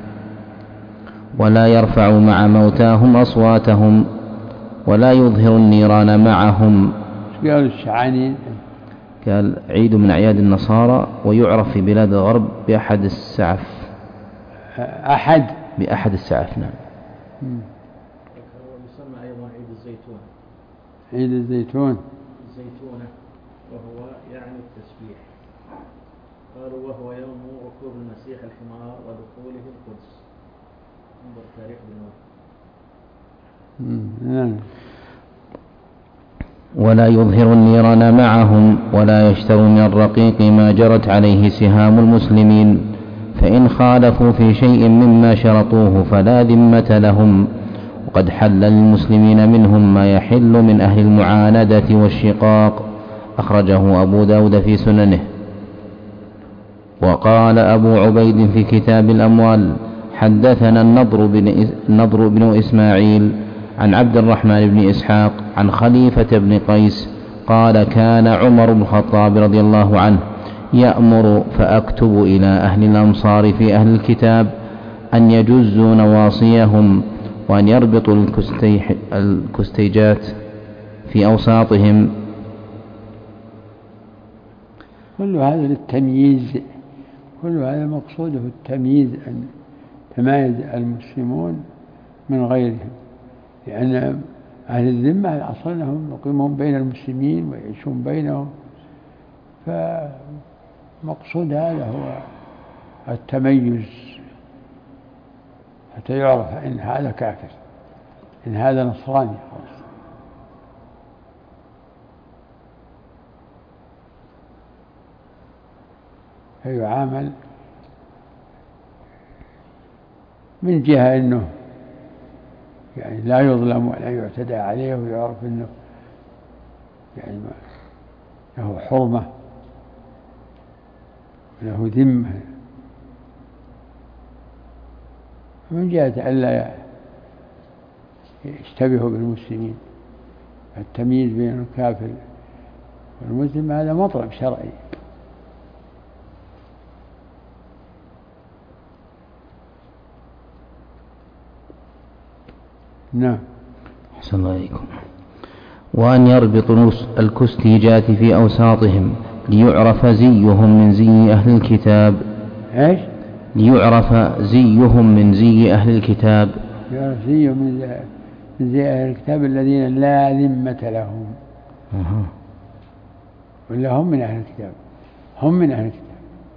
D: ولا يرفعوا مع موتاهم أصواتهم، ولا يظهر النيران معهم.
B: قال الشعانين
D: قال عيد من أعياد النصارى، ويعرف في بلاد الغرب بأحد السعف.
B: أحد
D: بأحد السعف، نعم.
E: يسمى أيضا عيد الزيتون.
B: عيد الزيتون
E: الزيتونة، وهو يعني التسبيح. قالوا وهو يوم ركوب المسيح الحمار ودخوله القدس. انظر تاريخ
B: نعم.
D: ولا يظهر النيران معهم، ولا يشتروا من الرقيق ما جرت عليه سهام المسلمين، فإن خالفوا في شيء مما شرطوه فلا ذمة لهم، وقد حل للمسلمين منهم ما يحل من أهل المعاندة والشقاق. أخرجه أبو داود في سننه. وقال أبو عبيد في كتاب الأموال: حدثنا النضر بن, النضر بن إسماعيل عن عبد الرحمن بن إسحاق عن خليفة بن قيس قال: كان عمر بن الخطاب رضي الله عنه يأمر فأكتب إلى أهل الأمصار في أهل الكتاب أن يجزوا نواصيهم، وأن يربطوا الكستيجات في أوساطهم.
B: كل هذا للتمييز، كل هذا مقصوده التمييز، أن تمايز المسلمون من غيرهم، لأن أهل الذمة أصلا هم يقيمون بين المسلمين ويعيشون بينهم، فمقصود هذا هو التميز حتى يعرف إن هذا كافر، إن هذا نصراني خلاص. فيعامل من جهة أنه يعني لا يظلم ولا يعتدى عليه، ويعرف أنه يعني له حرمة له ذمة، من جهة ألا يشتبهوا بالمسلمين. التمييز بين الكافر والمسلم هذا مطلب شرعي. نعم.
D: أحسن الله إليكم. وأن يربطوا الكستيجات في أوساطهم ليعرف زيهم من زي أهل الكتاب.
B: إيش؟
D: ليعرف زيهم من زي أهل الكتاب.
B: يعرف زيهم من زي أهل الكتاب الذين لا ذمة لهم.
D: أه.
B: ولا هم من أهل الكتاب، هم من أهل الكتاب.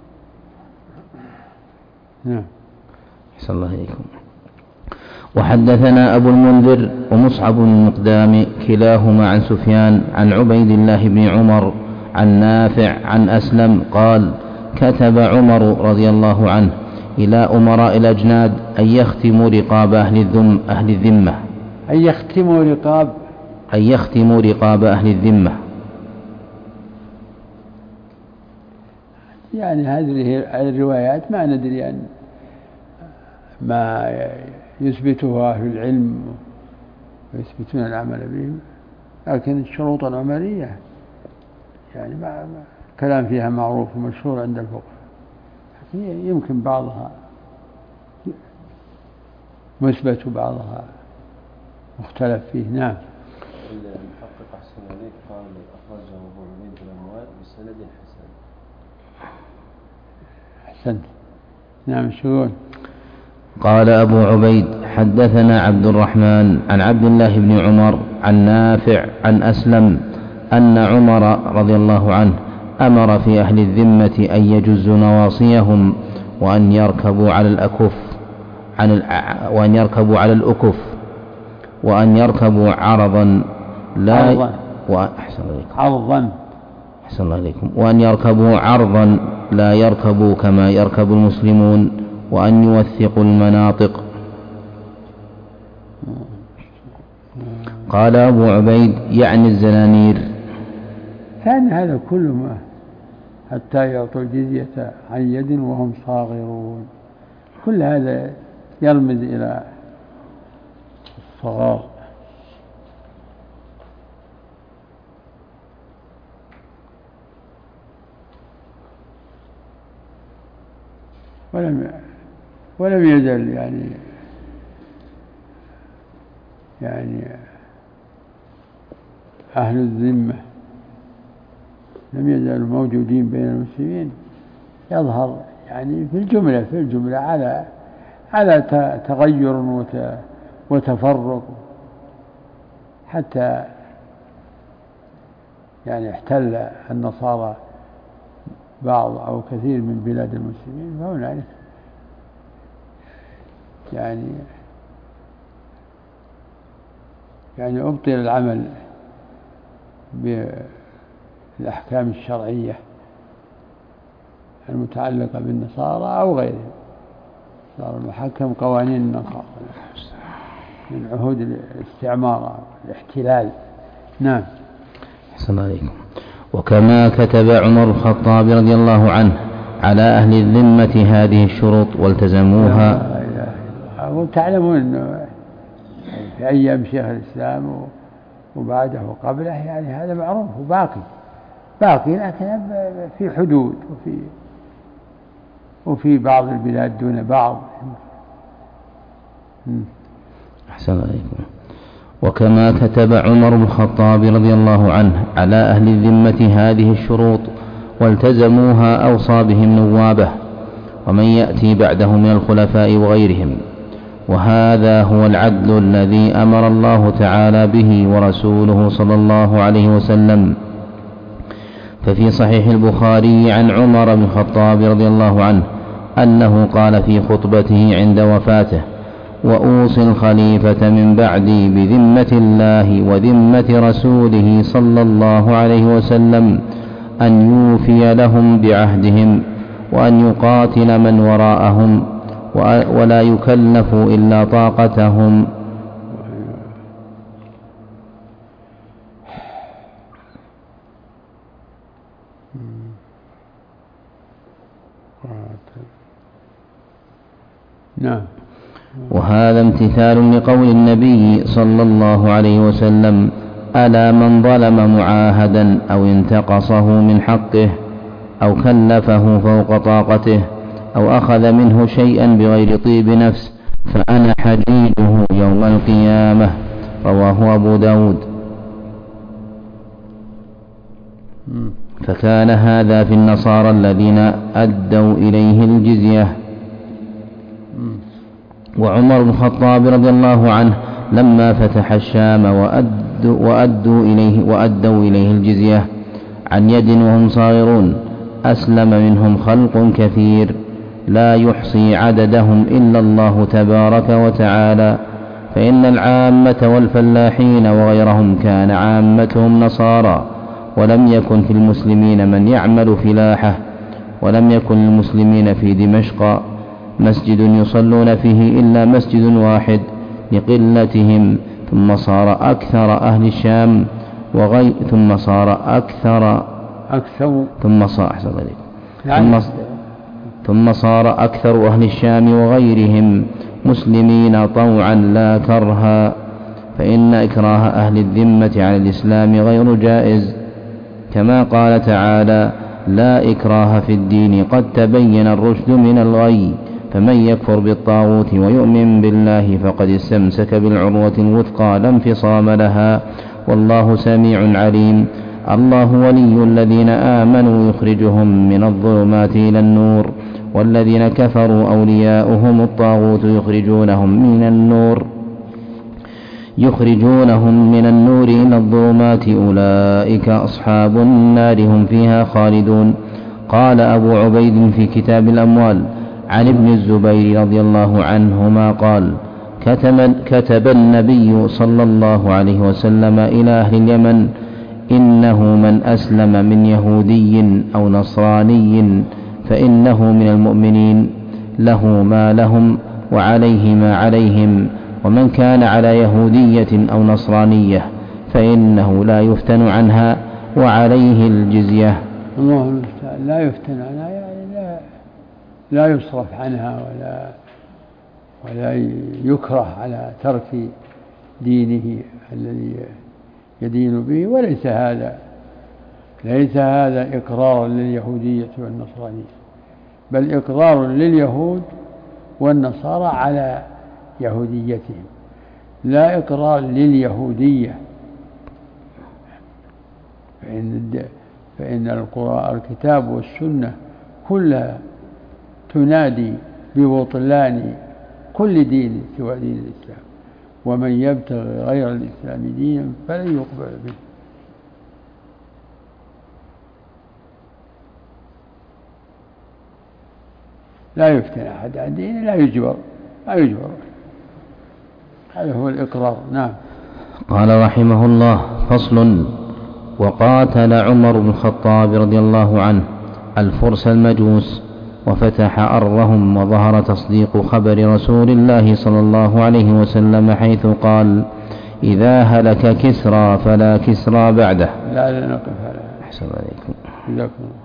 B: نعم.
D: أحسن الله إليكم. وحدثنا أبو المنذر ومصعب بن المقدام كلاهما عن سفيان عن عبيد الله بن عمر عن نافع عن أسلم قال: كتب عمر رضي الله عنه إلى أمراء الأجناد أن يختموا رقاب أهل الذم أهل الذمة
B: أن يختموا رقاب
D: أن يختموا رقاب أهل الذمة.
B: يعني هذه الروايات ما ندري أن ما يثبته أهل العلم ويثبتون العمل بهم، لكن الشروط العملية يعني ما كلام فيها معروف ومشهور عند الفقهاء، لكن يمكن بعضها مثبت وبعضها مختلف فيه. نعم.
A: المحقق أحسن عليك قال أخرجه أبو عبيد الأموال بسند حسن.
B: أحسنت. نعم. شو
D: قال أبو عبيد حدثنا عبد الرحمن عن عبد الله بن عمر عن نافع عن أسلم أن عمر رضي الله عنه أمر في أهل الذمة أن يجزوا نواصيهم وأن يركبوا على الأكف عن وأن يركبوا على الأكف وأن يركبوا عرضا لا
B: عرضا
D: وأحسن
B: عرضا
D: أحسن الله عليكم وأن يركبوا عرضا لا يركبوا كما يركب المسلمون وأن يوثقوا المناطق. قال أبو عبيد يعني الزنانير.
B: كان هذا كله ما حتى يعطوا الجزية عن يد وهم صاغرون، كل هذا يرمز إلى الصغار. ولم ولم يزل يعني يعني أهل الذمة لم يزالوا موجودين بين المسلمين، يظهر يعني في الجملة في الجملة على على تغير وتفرق، حتى يعني احتل النصارى بعض أو كثير من بلاد المسلمين، فهنالك يعني يعني أبطل العمل بالأحكام الشرعية المتعلقة بالنصارى أو غيرهم، صار المحكم قوانين النصارى من عهود الاستعمار والاحتلال. نعم.
D: أحسن عليكم. وكما كتب عمر الخطاب رضي الله عنه على أهل الذمة هذه الشروط والتزموها.
B: وتعلمون أنه في أيام شيخ الإسلام وبعده وقبله يعني هذا معروف وباقي باقي لكن في حدود وفي وفي بعض البلاد دون بعض.
D: أحسن عليكم. وكما كتب عمر بن الخطاب رضي الله عنه على أهل الذمة هذه الشروط والتزموها أوصى بهم نوابه ومن يأتي بعده من الخلفاء وغيرهم، وهذا هو العدل الذي أمر الله تعالى به ورسوله صلى الله عليه وسلم. ففي صحيح البخاري عن عمر بن الخطاب رضي الله عنه أنه قال في خطبته عند وفاته: وأوصي الخليفة من بعدي بذمة الله وذمة رسوله صلى الله عليه وسلم أن يوفي لهم بعهدهم وأن يقاتل من وراءهم ولا يكلف إلا طاقتهم.
B: نعم.
D: وهذا امتثال لقول النبي صلى الله عليه وسلم: ألا من ظلم معاهدا أو انتقصه من حقه أو كلفه فوق طاقته أو أخذ منه شيئا بغير طيب نفس فأنا حجيجه يوم القيامة. رواه أبو داود. فكان هذا في النصارى الذين أدوا إليه الجزية. وعمر بن الخطاب رضي الله عنه لما فتح الشام وأدوا, وأدوا, إليه وأدوا إليه الجزية عن يد وهم صاغرون أسلم منهم خلق كثير لا يحصي عددهم إلا الله تبارك وتعالى، فإن العامة والفلاحين وغيرهم كان عامتهم نصارى، ولم يكن في المسلمين من يعمل فلاحة، ولم يكن المسلمين في دمشق مسجد يصلون فيه إلا مسجد واحد لقلتهم، ثم صار أكثر أهل الشام وغي ثم صار أكثر
B: أكثر
D: ثم صار أحسن ذلك
B: يعني
D: ثم, ثم صار أكثر أهل الشام وغيرهم مسلمين طوعا لا كرها، فإن إكراه أهل الذمة على الإسلام غير جائز، كما قال تعالى: لا إكراه في الدين قد تبين الرشد من الغي، فمن يكفر بالطاغوت ويؤمن بالله فقد استمسك بالعروة الوثقى لا انفصام لها، والله سميع عليم. الله ولي الذين آمنوا يخرجهم من الظلمات إلى النور، والذين كفروا أولياؤهم الطاغوت يخرجونهم من النور يخرجونهم من النور إلى الظلمات، أولئك أصحاب النار هم فيها خالدون. قال أبو عبيد في كتاب الأموال عن ابن الزبير رضي الله عنهما قال: كتب النبي صلى الله عليه وسلم إلى أهل اليمن: إنه من أسلم من يهودي أو نصراني فإنه من المؤمنين، له ما لهم وعليه ما عليهم، ومن كان على يهودية أو نصرانية فإنه لا يفتن عنها وعليه الجزية.
B: الله المستعان. لا يفتن عنها يعني لا, لا يصرف عنها ولا ولا يكره على ترك دينه الذي يدين به، وليس هذا ليس هذا إقرار لليهودية والنصرانية، بل إقرار لليهود والنصارى على يهوديتهم، لا إقرار لليهودية. فإن, فإن القرآن الكتاب والسنة كلها تنادي ببطلان كل دين سوى دين الإسلام، ومن يبتغي غير الإسلام دينا فلن يقبل به. لا يفتن أحد عن دينه، لا يجبر لا يجبر هذا هو الإقرار. نعم.
D: قال رحمه الله: فصل. وقاتل عمر بن الخطاب رضي الله عنه الفرس المجوس، وفتح أرضهم، وظهر تصديق خبر رسول الله صلى الله عليه وسلم حيث قال: إذا هلك كسرى فلا كسرى بعده.
B: لا لا نقف على
D: أحسن عليكم.
B: جزاكم الله.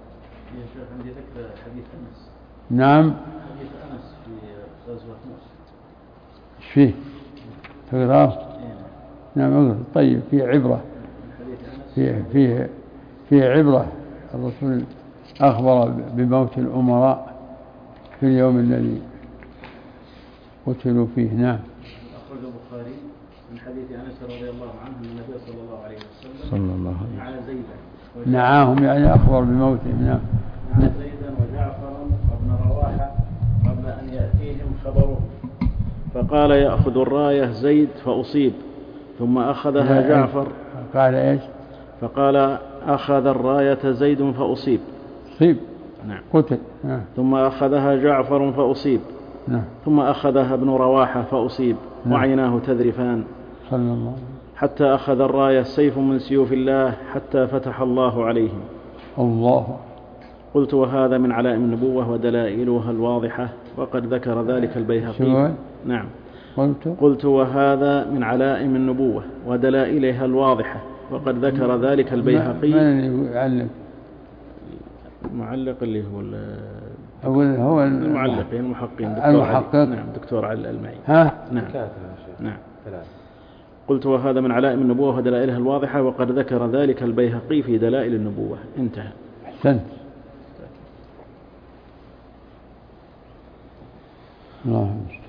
B: نعم.
E: حديث أنس في غزوة موسى.
B: ايش فيه؟ تقرأه؟ نعم اقرأ. طيب فيه عبرة، فيه فيه فيه عبرة. الرسول أخبر بموت الأمراء في اليوم الذي قتلوا فيه. نعم.
E: أخرج البخاري من حديث أنس رضي الله عنه أن النبي صلى الله عليه وسلم
D: صلى الله عليه
E: على زيدا
B: نعاهم، يعني أخبر بموتهم. نعم.
E: على زيدا وجعفر وابن رواحة قبل أن يأتيهم خبره، فقال: يأخذ الراية زيد فأصيب، ثم أخذها جعفر.
B: قال إيش؟
E: فقال: أخذ الراية زيد فأصيب.
B: أصيب.
E: نعم.
B: قتل. نعم.
E: ثم أخذها جعفر فأصيب.
B: نعم.
E: ثم أخذها ابن رواحة فأصيب. نعم. وعيناه تذرفان
B: صلى الله عليه وسلم.
E: حتى أخذ الراية سيف من سيوف الله حتى فتح الله عليهم.
B: الله.
E: قلت: وهذا من علائم النبوة ودلائلها الواضحة، وقد ذكر ذلك البيهقي. نعم.
B: قلت
E: قلت وهذا من علائم النبوة ودلائلها الواضحة، وقد ذكر ذلك البيهقي.
B: من يعلق؟
E: المعلق اللي هو
B: هو
E: المعلقين المحققين.
B: المحقق.
E: نعم. دكتور علي المعي.
B: ها.
E: نعم. نعم. قلت: وهذا من علائم النبوة ودلائلها الواضحة، وقد ذكر ذلك البيهقي في دلائل النبوة. انتهى.
B: أحسنت. الله